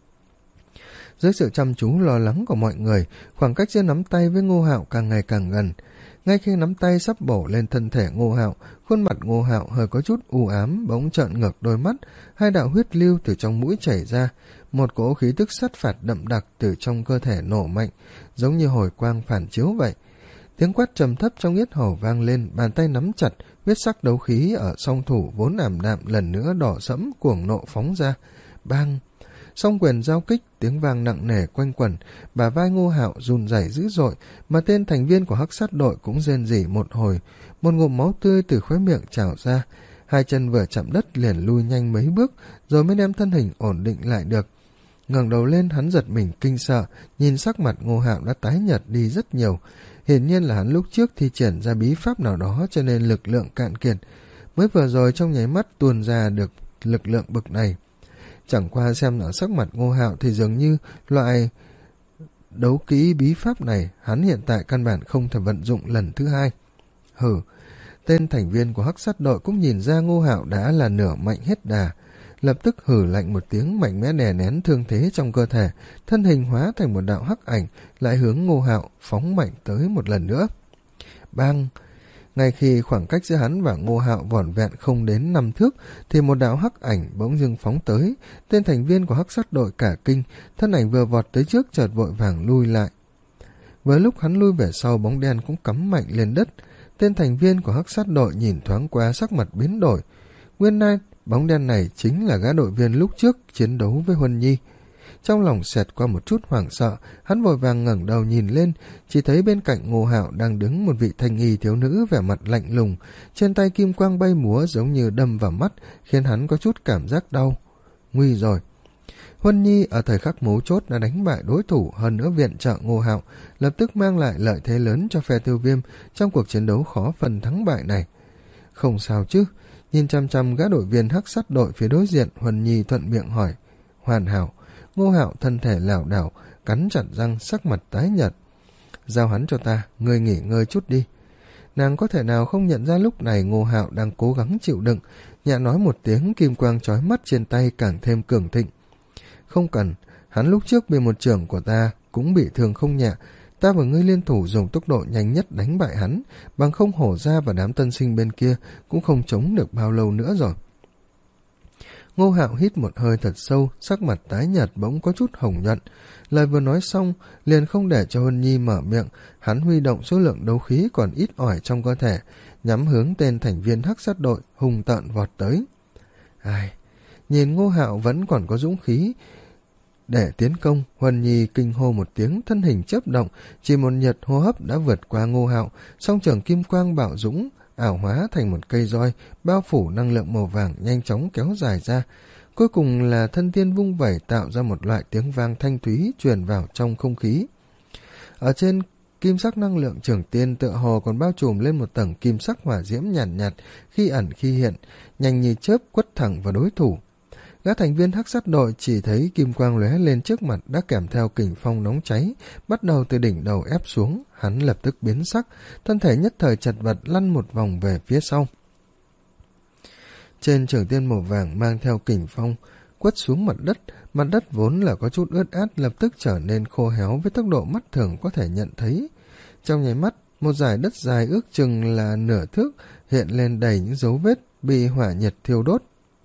Dưới sự chăm chú lo lắng của mọi người, khoảng cách giữa nắm tay với Ngô Hạo càng ngày càng gần. Ngay khi nắm tay sắp bổ lên thân thể Ngô Hạo, khuôn mặt Ngô Hạo hơi có chút u ám, bỗng trợn ngược đôi mắt, hai đạo huyết lưu từ trong mũi chảy ra, một cỗ khí tức sát phạt đậm đặc từ trong cơ thể nổ mạnh, giống như hồi quang phản chiếu vậy. Tiếng quát trầm thấp trong yết hầu vang lên, bàn tay nắm chặt, huyết sắc đấu khí ở song thủ vốn ảm đạm lần nữa đỏ sẫm cuồng nộ phóng ra. Bang! Song quyền giao kích, tiếng vang nặng nề quanh quẩn, bả vai Ngô Hạo run rẩy dữ dội, mà tên thành viên của hắc sát đội cũng rên rỉ một hồi, một ngụm máu tươi từ khóe miệng trào ra, hai chân vừa chạm đất liền lui nhanh mấy bước, rồi mới đem thân hình ổn định lại được. Ngẩng đầu lên, hắn giật mình kinh sợ, nhìn sắc mặt Ngô Hạo đã tái nhợt đi rất nhiều, hiển nhiên là hắn lúc trước thi triển ra bí pháp nào đó cho nên lực lượng cạn kiệt, mới vừa rồi trong nháy mắt tuôn ra được lực lượng bực này. Chẳng qua xem ở sắc mặt Ngô Hạo thì dường như loại đấu kỹ bí pháp này hắn hiện tại căn bản không thể vận dụng lần thứ hai. Hừ, tên thành viên của hắc sát đội cũng nhìn ra Ngô Hạo đã là nửa mạnh hết đà, lập tức hừ lạnh một tiếng, mạnh mẽ đè nén thương thế trong cơ thể, thân hình hóa thành một đạo hắc ảnh, lại hướng Ngô Hạo phóng mạnh tới một lần nữa. Bang! Ngay khi khoảng cách giữa hắn và Ngô Hạo vỏn vẹn không đến năm thước, thì một đạo hắc ảnh bỗng dưng phóng tới. Tên thành viên của hắc sát đội cả kinh, thân ảnh vừa vọt tới trước chợt vội vàng lui lại. Với lúc hắn lui về sau, bóng đen cũng cắm mạnh lên đất. Tên thành viên của hắc sát đội nhìn thoáng qua, sắc mặt biến đổi. Nguyên lai bóng đen này chính là gã đội viên lúc trước chiến đấu với Huân Nhi. Trong lòng xẹt qua một chút hoảng sợ, hắn vội vàng ngẩng đầu nhìn lên, chỉ thấy bên cạnh Ngô Hạo đang đứng một vị thanh y thiếu nữ vẻ mặt lạnh lùng, trên tay kim quang bay múa giống như đâm vào mắt, khiến hắn có chút cảm giác đau. Nguy rồi! Huân Nhi ở thời khắc mấu chốt đã đánh bại đối thủ, hơn nữa viện trợ Ngô Hạo, lập tức mang lại lợi thế lớn cho phe Tiêu Viêm trong cuộc chiến đấu khó phần thắng bại này. Không sao chứ? Nhìn chăm chăm gã đội viên hắc sát đội phía đối diện, Huân Nhi thuận miệng hỏi. Hoàn hảo. Ngô Hạo thân thể lảo đảo, cắn chặt răng, sắc mặt tái nhợt. Giao hắn cho ta, ngươi nghỉ ngơi chút đi. Nàng có thể nào không nhận ra lúc này Ngô Hạo đang cố gắng chịu đựng. Nhạ nói một tiếng, kim quang chói mắt trên tay càng thêm cường thịnh. Không cần, hắn lúc trước bị một trưởng của ta cũng bị thương không nhẹ. Ta và ngươi liên thủ dùng tốc độ nhanh nhất đánh bại hắn, bằng không Hổ Gia và đám tân sinh bên kia cũng không chống được bao lâu nữa rồi. Ngô Hạo hít một hơi thật sâu, sắc mặt tái nhợt bỗng có chút hồng nhuận. Lời vừa nói xong, liền không để cho Huân Nhi mở miệng, hắn huy động số lượng đấu khí còn ít ỏi trong cơ thể, nhắm hướng tên thành viên hắc sát đội, hùng tợn vọt tới. Ai... Nhìn Ngô Hạo vẫn còn có dũng khí để tiến công, Huân Nhi kinh hô một tiếng, thân hình chớp động, chỉ một nhật hô hấp đã vượt qua Ngô Hạo, song trường kim quang bạo dũng ảo hóa thành một cây roi, bao phủ năng lượng màu vàng nhanh chóng kéo dài ra. Cuối cùng là thân tiên vung vẩy tạo ra một loại tiếng vang thanh thúy truyền vào trong không khí. Ở trên kim sắc năng lượng trường tiên tựa hồ còn bao trùm lên một tầng kim sắc hỏa diễm nhàn nhạt, nhạt, khi ẩn khi hiện, nhanh như chớp quất thẳng vào đối thủ. Các thành viên hắc sát đội chỉ thấy kim quang lóe lên trước mặt đã kèm theo kình phong nóng cháy, bắt đầu từ đỉnh đầu ép xuống, hắn lập tức biến sắc, thân thể nhất thời chật vật lăn một vòng về phía sau. Trên trường tiên màu vàng mang theo kình phong quất xuống mặt đất, mặt đất vốn là có chút ướt át lập tức trở nên khô héo với tốc độ mắt thường có thể nhận thấy. Trong nháy mắt, một dải đất dài ước chừng là nửa thước hiện lên đầy những dấu vết bị hỏa nhiệt thiêu đốt.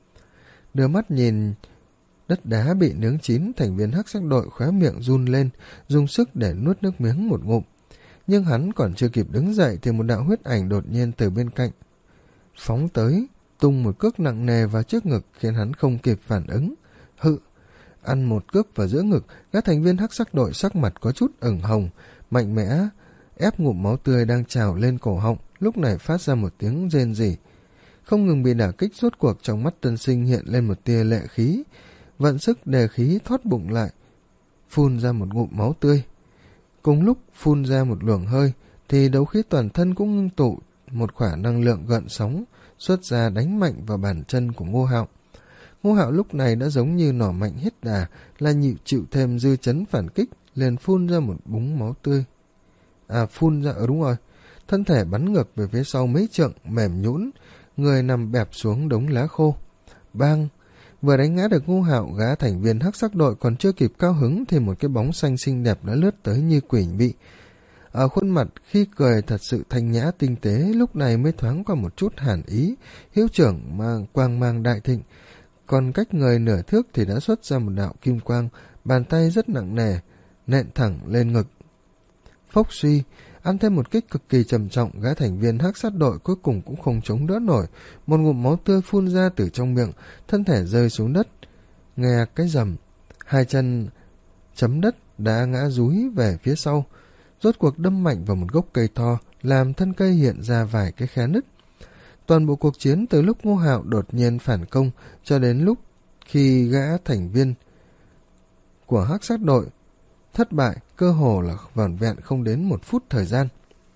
Đưa mắt nhìn đất đá bị nướng chín, thành viên hắc sắc đội khóe miệng run lên, dùng sức để nuốt nước miếng một ngụm. Nhưng hắn còn chưa kịp đứng dậy thì một đạo huyết ảnh đột nhiên từ bên cạnh phóng tới, tung một cước nặng nề vào trước ngực khiến hắn không kịp phản ứng. Hự! Ăn một cước vào giữa ngực, các thành viên hắc sắc đội sắc mặt có chút ửng hồng, mạnh mẽ ép ngụm máu tươi đang trào lên cổ họng, lúc này phát ra một tiếng rên rỉ. Không ngừng bị đả kích, rốt cuộc trong mắt tân sinh hiện lên một tia lệ khí, vận sức đề khí thoát bụng lại, phun ra một ngụm máu tươi. Cùng lúc phun ra một luồng hơi, thì đấu khí toàn thân cũng ngưng tụ, một khỏa năng lượng gợn sóng xuất ra đánh mạnh vào bàn chân của Ngô Hạo. Ngô Hạo lúc này đã giống như nỏ mạnh hết đà, là nhịu chịu thêm dư chấn phản kích, liền phun ra một búng máu tươi. À phun ra, ở đúng rồi, thân thể bắn ngược về phía sau mấy trượng, mềm nhũn, người nằm bẹp xuống đống lá khô. Bang! Vừa đánh ngã được Ngô Hạo, gã thành viên hắc sắc đội còn chưa kịp cao hứng thì một cái bóng xanh xinh đẹp đã lướt tới như quỷ mị. Ở khuôn mặt khi cười thật sự thanh nhã tinh tế, lúc này mới thoáng qua một chút hàn ý, hiếu trưởng mang quang mang đại thịnh. Còn cách người nửa thước thì đã xuất ra một đạo kim quang, bàn tay rất nặng nề, nện thẳng lên ngực. Phốc suy, ăn thêm một kích cực kỳ trầm trọng, gã thành viên hắc sát đội cuối cùng cũng không chống đỡ nổi, một ngụm máu tươi phun ra từ trong miệng, thân thể rơi xuống đất. Nghe cái rầm, hai chân chấm đất đã ngã dúi về phía sau, rốt cuộc đâm mạnh vào một gốc cây to, làm thân cây hiện ra vài cái khe nứt. Toàn bộ cuộc chiến từ lúc Ngô Hạo đột nhiên phản công cho đến lúc khi gã thành viên của hắc sát đội thất bại, cơ hồ là vỏn vẹn không đến một phút thời gian.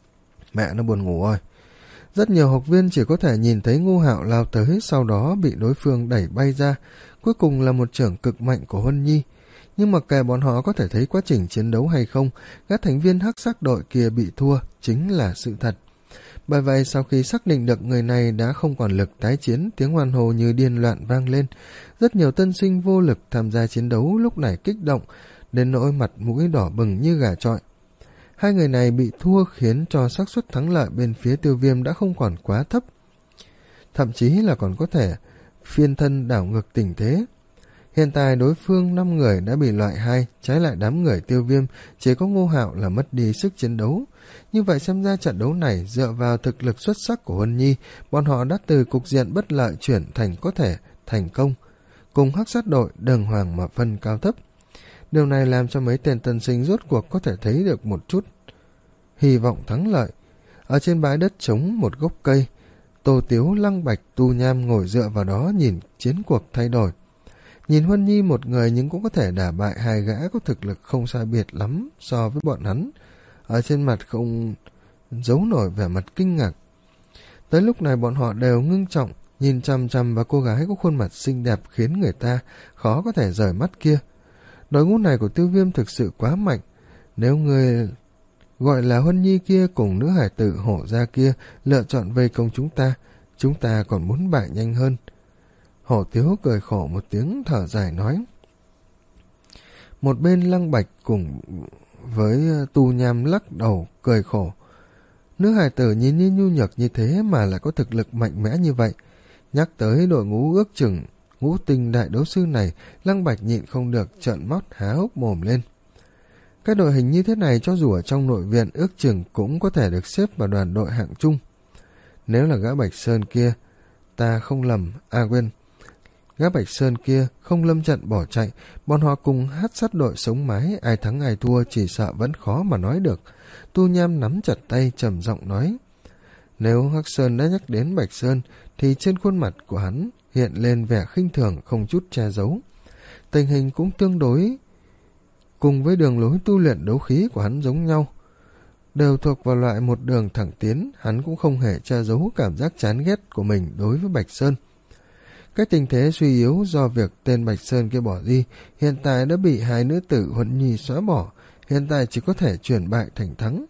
Mẹ nó buồn ngủ rồi. Rất nhiều học viên chỉ có thể nhìn thấy Ngô Hạo lao tới, sau đó bị đối phương đẩy bay ra, cuối cùng là một chưởng cực mạnh của Huân Nhi. Nhưng mặc kệ bọn họ có thể thấy quá trình chiến đấu hay không, các thành viên hắc sắc đội kia bị thua chính là sự thật. Bởi vậy sau khi xác định được người này đã không còn lực tái chiến, tiếng hoan hô như điên loạn vang lên. Rất nhiều tân sinh vô lực tham gia chiến đấu lúc này kích động, đến nỗi mặt mũi đỏ bừng như gà chọi. Hai người này bị thua khiến cho xác suất thắng lợi bên phía Tiêu Viêm đã không còn quá thấp. Thậm chí là còn có thể phiên thân đảo ngược tình thế. Hiện tại đối phương năm người đã bị loại hai, trái lại đám người Tiêu Viêm chỉ có Ngô Hạo là mất đi sức chiến đấu. Như vậy xem ra trận đấu này dựa vào thực lực xuất sắc của Huân Nhi, bọn họ đã từ cục diện bất lợi chuyển thành có thể thành công, cùng hắc sát đội đàng hoàng mà phân cao thấp. Điều này làm cho mấy tên tân sinh rốt cuộc có thể thấy được một chút hy vọng thắng lợi. Ở trên bãi đất trống một gốc cây, Tô Tiếu, Lăng Bạch, Tu Nham ngồi dựa vào đó nhìn chiến cuộc thay đổi. Nhìn Huân Nhi một người nhưng cũng có thể đả bại hai gã có thực lực không sai biệt lắm so với bọn hắn. Ở trên mặt không giấu nổi vẻ mặt kinh ngạc. Tới lúc này bọn họ đều ngưng trọng, nhìn chằm chằm vào cô gái có khuôn mặt xinh đẹp khiến người ta khó có thể rời mắt kia. Đội ngũ này của Tiêu Viêm thực sự quá mạnh. Nếu người gọi là Huân Nhi kia cùng nữ hải tử Hổ gia kia lựa chọn vây công chúng ta, chúng ta còn muốn bại nhanh hơn. Hổ Tiếu cười khổ một tiếng thở dài nói. Một bên Lăng Bạch cùng với Tu Nham lắc đầu cười khổ. Nữ hài tử nhìn như nhu nhược như thế mà lại có thực lực mạnh mẽ như vậy. Nhắc tới đội ngũ ước chừng ngũ tinh đại đấu sư này, Lăng Bạch nhịn không được trợn mắt há hốc mồm lên. Cái đội hình như thế này cho dù ở trong nội viện ước chừng cũng có thể được xếp vào đoàn đội hạng trung. Nếu là gã Bạch Sơn kia, ta không lầm, à quên, gã Bạch Sơn kia không lâm trận bỏ chạy, bọn họ cùng hát sát đội sống mái, ai thắng ai thua chỉ sợ vẫn khó mà nói được. Tu Nham nắm chặt tay trầm giọng nói. Nếu Hắc Sơn đã nhắc đến Bạch Sơn, thì trên khuôn mặt của hắn hiện lên vẻ khinh thường không chút che giấu. Tình hình cũng tương đối cùng với đường lối tu luyện đấu khí của hắn giống nhau. Đều thuộc vào loại một đường thẳng tiến, hắn cũng không hề che giấu cảm giác chán ghét của mình đối với Bạch Sơn. Cái tình thế suy yếu do việc tên Bạch Sơn kia bỏ đi, hiện tại đã bị hai nữ tử Huân Nhi xóa bỏ, hiện tại chỉ có thể chuyển bại thành thắng.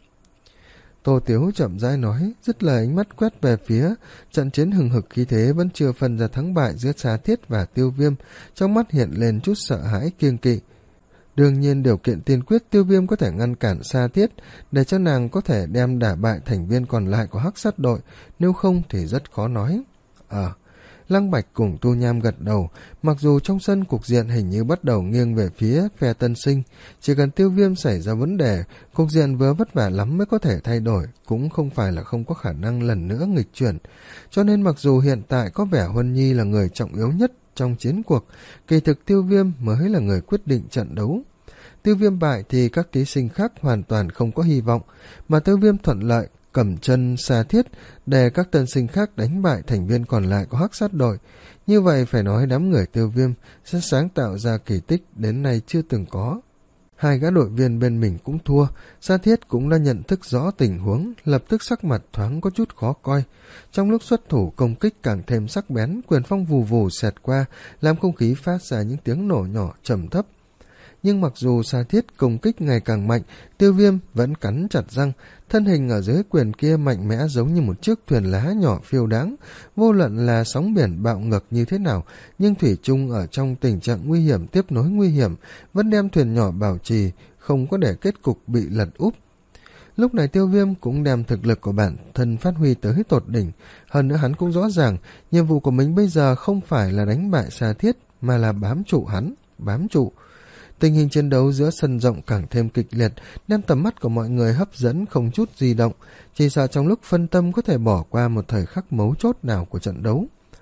Tô Tiếu chậm rãi nói, dứt lời ánh mắt quét về phía trận chiến hừng hực khí thế vẫn chưa phân ra thắng bại giữa Sa Thiết và Tiêu Viêm, trong mắt hiện lên chút sợ hãi kiêng kỵ. Đương nhiên điều kiện tiên quyết Tiêu Viêm có thể ngăn cản Sa Thiết để cho nàng có thể đem đả bại thành viên còn lại của Hắc Sát đội, nếu không thì rất khó nói. Ờ, Lăng Bạch cùng Tu Nham gật đầu, mặc dù trong sân cục diện hình như bắt đầu nghiêng về phía phe Tân Sinh, chỉ cần Tiêu Viêm xảy ra vấn đề, cục diện vừa vất vả lắm mới có thể thay đổi, cũng không phải là không có khả năng lần nữa nghịch chuyển. Cho nên mặc dù hiện tại có vẻ Huân Nhi là người trọng yếu nhất trong chiến cuộc, kỳ thực Tiêu Viêm mới là người quyết định trận đấu. Tiêu Viêm bại thì các thí sinh khác hoàn toàn không có hy vọng, mà Tiêu Viêm thuận lợi cầm chân Sa Thiết để các tân sinh khác đánh bại thành viên còn lại của Hắc Sát đội. Như vậy phải nói đám người Tiêu Viêm sẽ sáng tạo ra kỳ tích đến nay chưa từng có. Hai gã đội viên bên mình cũng thua, Sa Thiết cũng đã nhận thức rõ tình huống, lập tức sắc mặt thoáng có chút khó coi. Trong lúc xuất thủ công kích càng thêm sắc bén, quyền phong vù vù xẹt qua, làm không khí phát ra những tiếng nổ nhỏ trầm thấp. Nhưng mặc dù Sa Thiết công kích ngày càng mạnh, Tiêu Viêm vẫn cắn chặt răng, thân hình ở dưới quyền kia mạnh mẽ giống như một chiếc thuyền lá nhỏ phiêu đáng, vô luận là sóng biển bạo ngược như thế nào, nhưng thủy chung ở trong tình trạng nguy hiểm tiếp nối nguy hiểm, vẫn đem thuyền nhỏ bảo trì, không có để kết cục bị lật úp. Lúc này Tiêu Viêm cũng đem thực lực của bản thân phát huy tới tột đỉnh, hơn nữa hắn cũng rõ ràng, nhiệm vụ của mình bây giờ không phải là đánh bại Sa Thiết, mà là bám trụ hắn, bám trụ. Tình hình chiến đấu giữa sân rộng càng thêm kịch liệt, đem tầm mắt của mọi người hấp dẫn không chút di động, chỉ sợ trong lúc phân tâm có thể bỏ qua một thời khắc mấu chốt nào của trận đấu.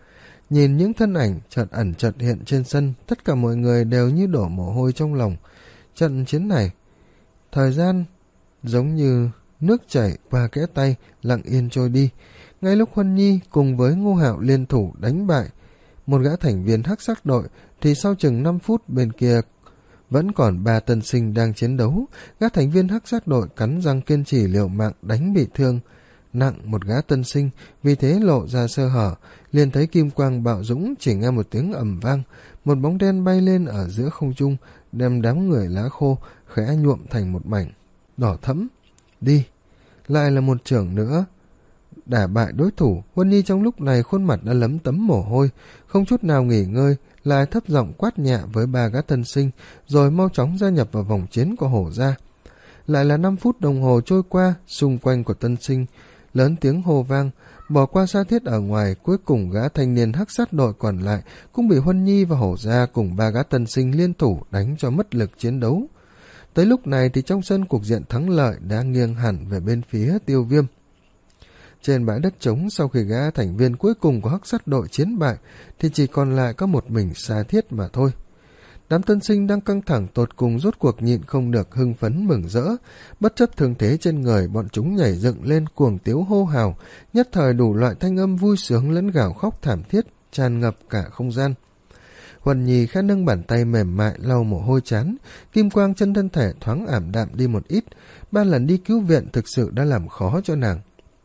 Nhìn những thân ảnh chợt ẩn chợt hiện trên sân, tất cả mọi người đều như đổ mồ hôi trong lòng. Trận chiến này, thời gian giống như nước chảy qua kẽ tay, lặng yên trôi đi. Ngay lúc Huân Nhi cùng với Ngô Hạo liên thủ đánh bại một gã thành viên Hắc Sắc đội, thì sau chừng năm phút bên kia vẫn còn ba tân sinh đang chiến đấu. Gã thành viên Hắc Sát đội cắn răng kiên trì liều mạng đánh bị thương nặng một gã tân sinh, vì thế lộ ra sơ hở. Liền thấy kim quang bạo dũng, chỉ nghe một tiếng ầm vang, một bóng đen bay lên ở giữa không trung, đem đám người lá khô khẽ nhuộm thành một mảnh đỏ thẫm. Đi, lại là một trưởng nữa đả bại đối thủ. Huân Nhi trong lúc này khuôn mặt đã lấm tấm mồ hôi, không chút nào nghỉ ngơi, lại thấp giọng quát nhẹ với ba gã tân sinh, rồi mau chóng gia nhập vào vòng chiến của Hổ gia. Lại là năm phút đồng hồ trôi qua, xung quanh của tân sinh lớn tiếng hô vang, bỏ qua Sa Thiết ở ngoài. Cuối cùng gã thanh niên Hắc Sát đội còn lại cũng bị Huân Nhi và Hổ gia cùng ba gã tân sinh liên thủ đánh cho mất lực chiến đấu. Tới lúc này thì trong sân cục diện thắng lợi đã nghiêng hẳn về bên phía Tiêu Viêm. Trên bãi đất trống, sau khi gã thành viên cuối cùng của Hắc Sát đội chiến bại, thì chỉ còn lại có một mình Sa Thiết mà thôi. Đám tân sinh đang căng thẳng tột cùng rốt cuộc nhịn không được hưng phấn mừng rỡ, bất chấp thương thế trên người, bọn chúng nhảy dựng lên cuồng tiếu hô hào, nhất thời đủ loại thanh âm vui sướng lẫn gào khóc thảm thiết tràn ngập cả không gian. Huân Nhi khẽ nâng bàn tay mềm mại lau mồ hôi chán, kim quang chân thân thể thoáng ảm đạm đi một ít. Ba lần đi cứu viện thực sự đã làm khó cho nàng.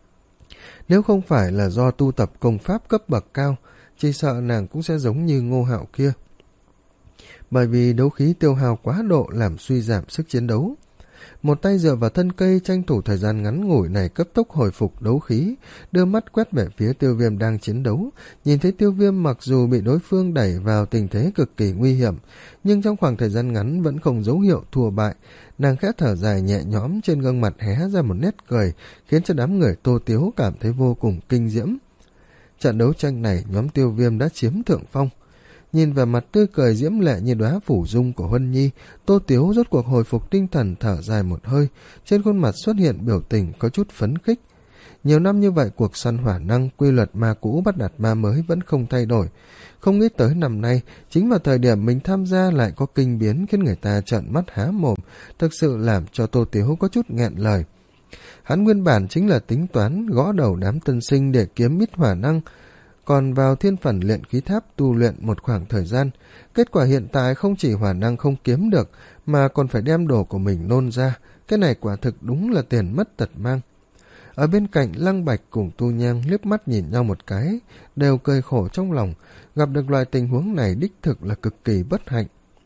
Nếu không phải là do tu tập công pháp cấp bậc cao, chỉ sợ nàng cũng sẽ giống như Ngô Hạo kia. Bởi vì đấu khí tiêu hao quá độ làm suy giảm sức chiến đấu. Một tay dựa vào thân cây tranh thủ thời gian ngắn ngủi này cấp tốc hồi phục đấu khí, đưa mắt quét về phía Tiêu Viêm đang chiến đấu. Nhìn thấy Tiêu Viêm mặc dù bị đối phương đẩy vào tình thế cực kỳ nguy hiểm, nhưng trong khoảng thời gian ngắn vẫn không dấu hiệu thua bại. Nàng khẽ thở dài nhẹ nhõm, trên gương mặt hé ra một nét cười, khiến cho đám người Tô Tiếu cảm thấy vô cùng kinh diễm. Trận đấu tranh này nhóm Tiêu Viêm đã chiếm thượng phong. Nhìn vào mặt tươi cười diễm lệ như đóa phủ dung của Huân Nhi, Tô Tiếu rốt cuộc hồi phục tinh thần, thở dài một hơi, trên khuôn mặt xuất hiện biểu tình có chút phấn khích. Nhiều năm như vậy, cuộc săn hỏa năng, quy luật ma cũ bắt nạt ma mới vẫn không thay đổi. Không nghĩ tới năm nay, chính vào thời điểm mình tham gia lại có kinh biến khiến người ta trợn mắt há mồm, thực sự làm cho Tô Tiếu có chút nghẹn lời. Hắn nguyên bản chính là tính toán gõ đầu đám tân sinh để kiếm ít hỏa năng, còn vào thiên phần luyện khí tháp tu luyện một khoảng thời gian. Kết quả hiện tại không chỉ hỏa năng không kiếm được, mà còn phải đem đồ của mình nôn ra. Cái này quả thực đúng là tiền mất tật mang. Ở bên cạnh, Lăng Bạch cùng Tu Nhang liếc mắt nhìn nhau một cái, đều cười khổ trong lòng. Gặp được loại tình huống này đích thực là cực kỳ bất hạnh.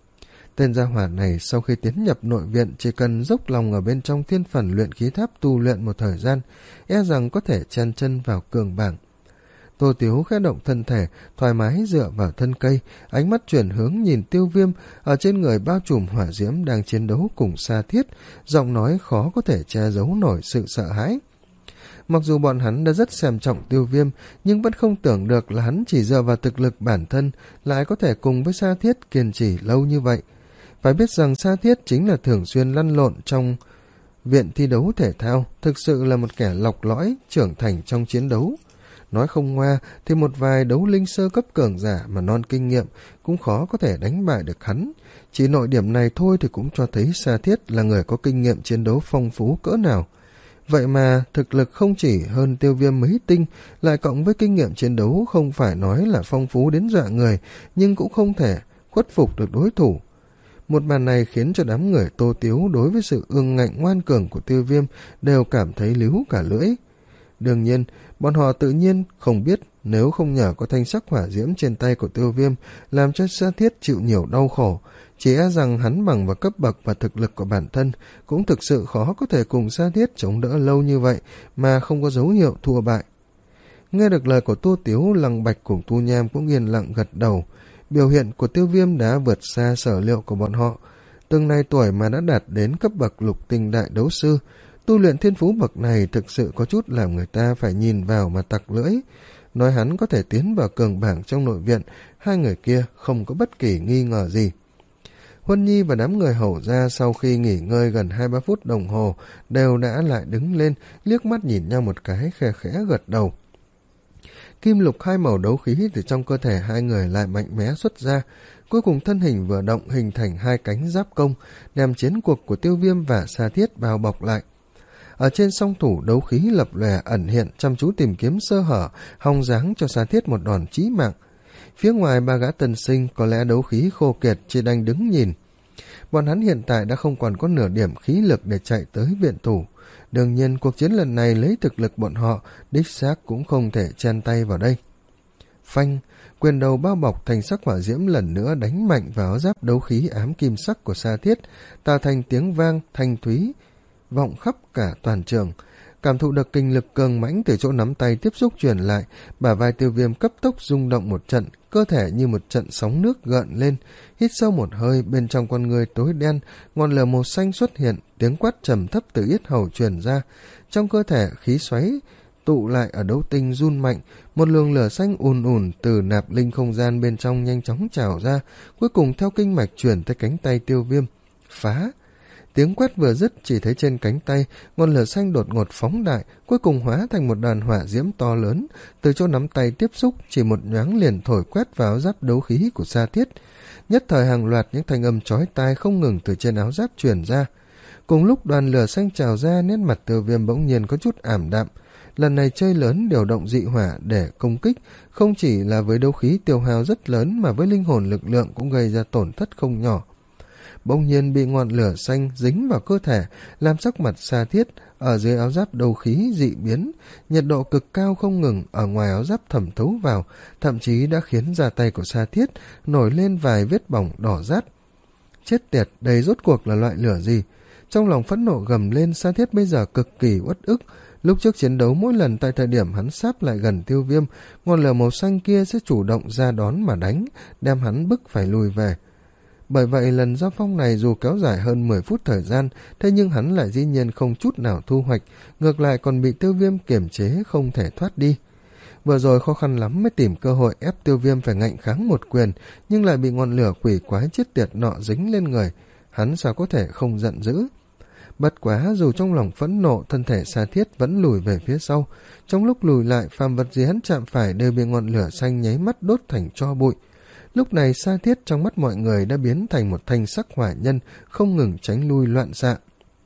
Tên gia hỏa này sau khi tiến nhập nội viện chỉ cần dốc lòng ở bên trong thiên phần luyện khí tháp tu luyện một thời gian, e rằng có thể chen chân vào cường bảng. Tô Tiếu khẽ động thân thể, thoải mái dựa vào thân cây, ánh mắt chuyển hướng nhìn Tiêu Viêm ở trên người bao trùm hỏa diễm đang chiến đấu cùng Sa Thiết, giọng nói khó có thể che giấu nổi sự sợ hãi. Mặc dù bọn hắn đã rất xem trọng Tiêu Viêm, nhưng vẫn không tưởng được là hắn chỉ dựa vào thực lực bản thân lại có thể cùng với Sa Thiết kiên trì lâu như vậy. Phải biết rằng Sa Thiết chính là thường xuyên lăn lộn trong viện thi đấu thể thao, thực sự là một kẻ lọc lõi, trưởng thành trong chiến đấu. Nói không ngoa thì một vài đấu linh sơ cấp cường giả mà non kinh nghiệm cũng khó có thể đánh bại được hắn. Chỉ nội điểm này thôi thì cũng cho thấy Sa Thiết là người có kinh nghiệm chiến đấu phong phú cỡ nào. Vậy mà thực lực không chỉ hơn Tiêu Viêm mấy tinh, lại cộng với kinh nghiệm chiến đấu không phải nói là phong phú đến dọa người, nhưng cũng không thể khuất phục được đối thủ. Một màn này khiến cho đám người Tô Tiếu đối với sự ương ngạnh ngoan cường của Tiêu Viêm đều cảm thấy líu cả lưỡi. Đương nhiên, bọn họ tự nhiên không biết nếu không nhờ có thanh sắc hỏa diễm trên tay của Tiêu Viêm làm cho Sa Thiết chịu nhiều đau khổ, chỉ e rằng hắn bằng vào cấp bậc và thực lực của bản thân cũng thực sự khó có thể cùng Sa Thiết chống đỡ lâu như vậy mà không có dấu hiệu thua bại. Nghe được lời của Tô Tiếu, Lăng Bạch cùng Tu Nham cũng yên lặng gật đầu. Biểu hiện của Tiêu Viêm đã vượt xa sở liệu của bọn họ. Từng này tuổi mà đã đạt đến cấp bậc lục tinh đại đấu sư, tu luyện thiên phú bậc này thực sự có chút làm người ta phải nhìn vào mà tặc lưỡi. Nói hắn có thể tiến vào cường bảng trong nội viện, hai người kia không có bất kỳ nghi ngờ gì. Huân Nhi và đám người hầu ra sau khi nghỉ ngơi gần hai ba phút đồng hồ đều đã lại đứng lên, liếc mắt nhìn nhau một cái, khe khẽ gật đầu. Kim lục hai màu đấu khí từ trong cơ thể hai người lại mạnh mẽ xuất ra, cuối cùng thân hình vừa động hình thành hai cánh giáp công, đem chiến cuộc của Tiêu Viêm và Sa Thiết bao bọc lại. Ở trên song thủ đấu khí lập lòe ẩn hiện, chăm chú tìm kiếm sơ hở, hòng giáng cho Sa Thiết một đòn chí mạng. Phía ngoài ba gã tân sinh có lẽ đấu khí khô kiệt, chỉ đành đứng nhìn. Bọn hắn hiện tại đã không còn có nửa điểm khí lực để chạy tới viện thủ. Đương nhiên cuộc chiến lần này lấy thực lực bọn họ, đích xác cũng không thể chen tay vào đây. Phanh, quyền đầu bao bọc thành sắc hỏa diễm lần nữa đánh mạnh vào áo giáp đấu khí ám kim sắc của Sa Thiết, tạo thành tiếng vang thanh thúy vọng khắp cả toàn trường. Cảm thụ được kinh lực cường mãnh từ chỗ nắm tay tiếp xúc truyền lại, bả vai Tiêu Viêm cấp tốc rung động một trận, cơ thể như một trận sóng nước gợn lên. Hít sâu một hơi, bên trong con người tối đen, ngọn lửa màu xanh xuất hiện, tiếng quát trầm thấp từ yết hầu truyền ra. Trong cơ thể khí xoáy tụ lại ở đấu tinh run mạnh, một luồng lửa xanh ùn ùn từ nạp linh không gian bên trong nhanh chóng trào ra, cuối cùng theo kinh mạch truyền tới cánh tay Tiêu Viêm. Phá! Tiếng quát vừa dứt, chỉ thấy trên cánh tay ngọn lửa xanh đột ngột phóng đại, cuối cùng hóa thành một đàn hỏa diễm to lớn, từ chỗ nắm tay tiếp xúc chỉ một nhoáng liền thổi quét vào áo giáp đấu khí của Sa Thiết. Nhất thời hàng loạt những thanh âm chói tai không ngừng từ trên áo giáp truyền ra. Cùng lúc đoàn lửa xanh trào ra, nét mặt Tiêu Viêm bỗng nhiên có chút ảm đạm. Lần này chơi lớn điều động dị hỏa để công kích, không chỉ là với đấu khí tiêu hao rất lớn mà với linh hồn lực lượng cũng gây ra tổn thất không nhỏ. Bỗng nhiên bị ngọn lửa xanh dính vào cơ thể, làm sắc mặt Sa Thiết ở dưới áo giáp đấu khí dị biến, nhiệt độ cực cao không ngừng ở ngoài áo giáp thẩm thấu vào, thậm chí đã khiến da tay của Sa Thiết nổi lên vài vết bỏng đỏ rát. Chết tiệt, đây rốt cuộc là loại lửa gì? Trong lòng phẫn nộ gầm lên, Sa Thiết bây giờ cực kỳ uất ức. Lúc trước chiến đấu mỗi lần tại thời điểm hắn sáp lại gần Tiêu Viêm, ngọn lửa màu xanh kia sẽ chủ động ra đón mà đánh, đem hắn bức phải lùi về. Bởi vậy lần giao phong này dù kéo dài hơn mười phút thời gian, thế nhưng hắn lại dĩ nhiên không chút nào thu hoạch, ngược lại còn bị Tiêu Viêm kiềm chế không thể thoát đi. Vừa rồi khó khăn lắm mới tìm cơ hội ép Tiêu Viêm phải ngạnh kháng một quyền, nhưng lại bị ngọn lửa quỷ quái chết tiệt nọ dính lên người, hắn sao có thể không giận dữ. Bất quá dù trong lòng phẫn nộ, thân thể Sa Thiết vẫn lùi về phía sau. Trong lúc lùi lại, phàm vật gì hắn chạm phải đều bị ngọn lửa xanh nháy mắt đốt thành tro bụi. Lúc này Sa Thiết trong mắt mọi người đã biến thành một thanh sắc hỏa nhân, không ngừng tránh lui loạn xạ.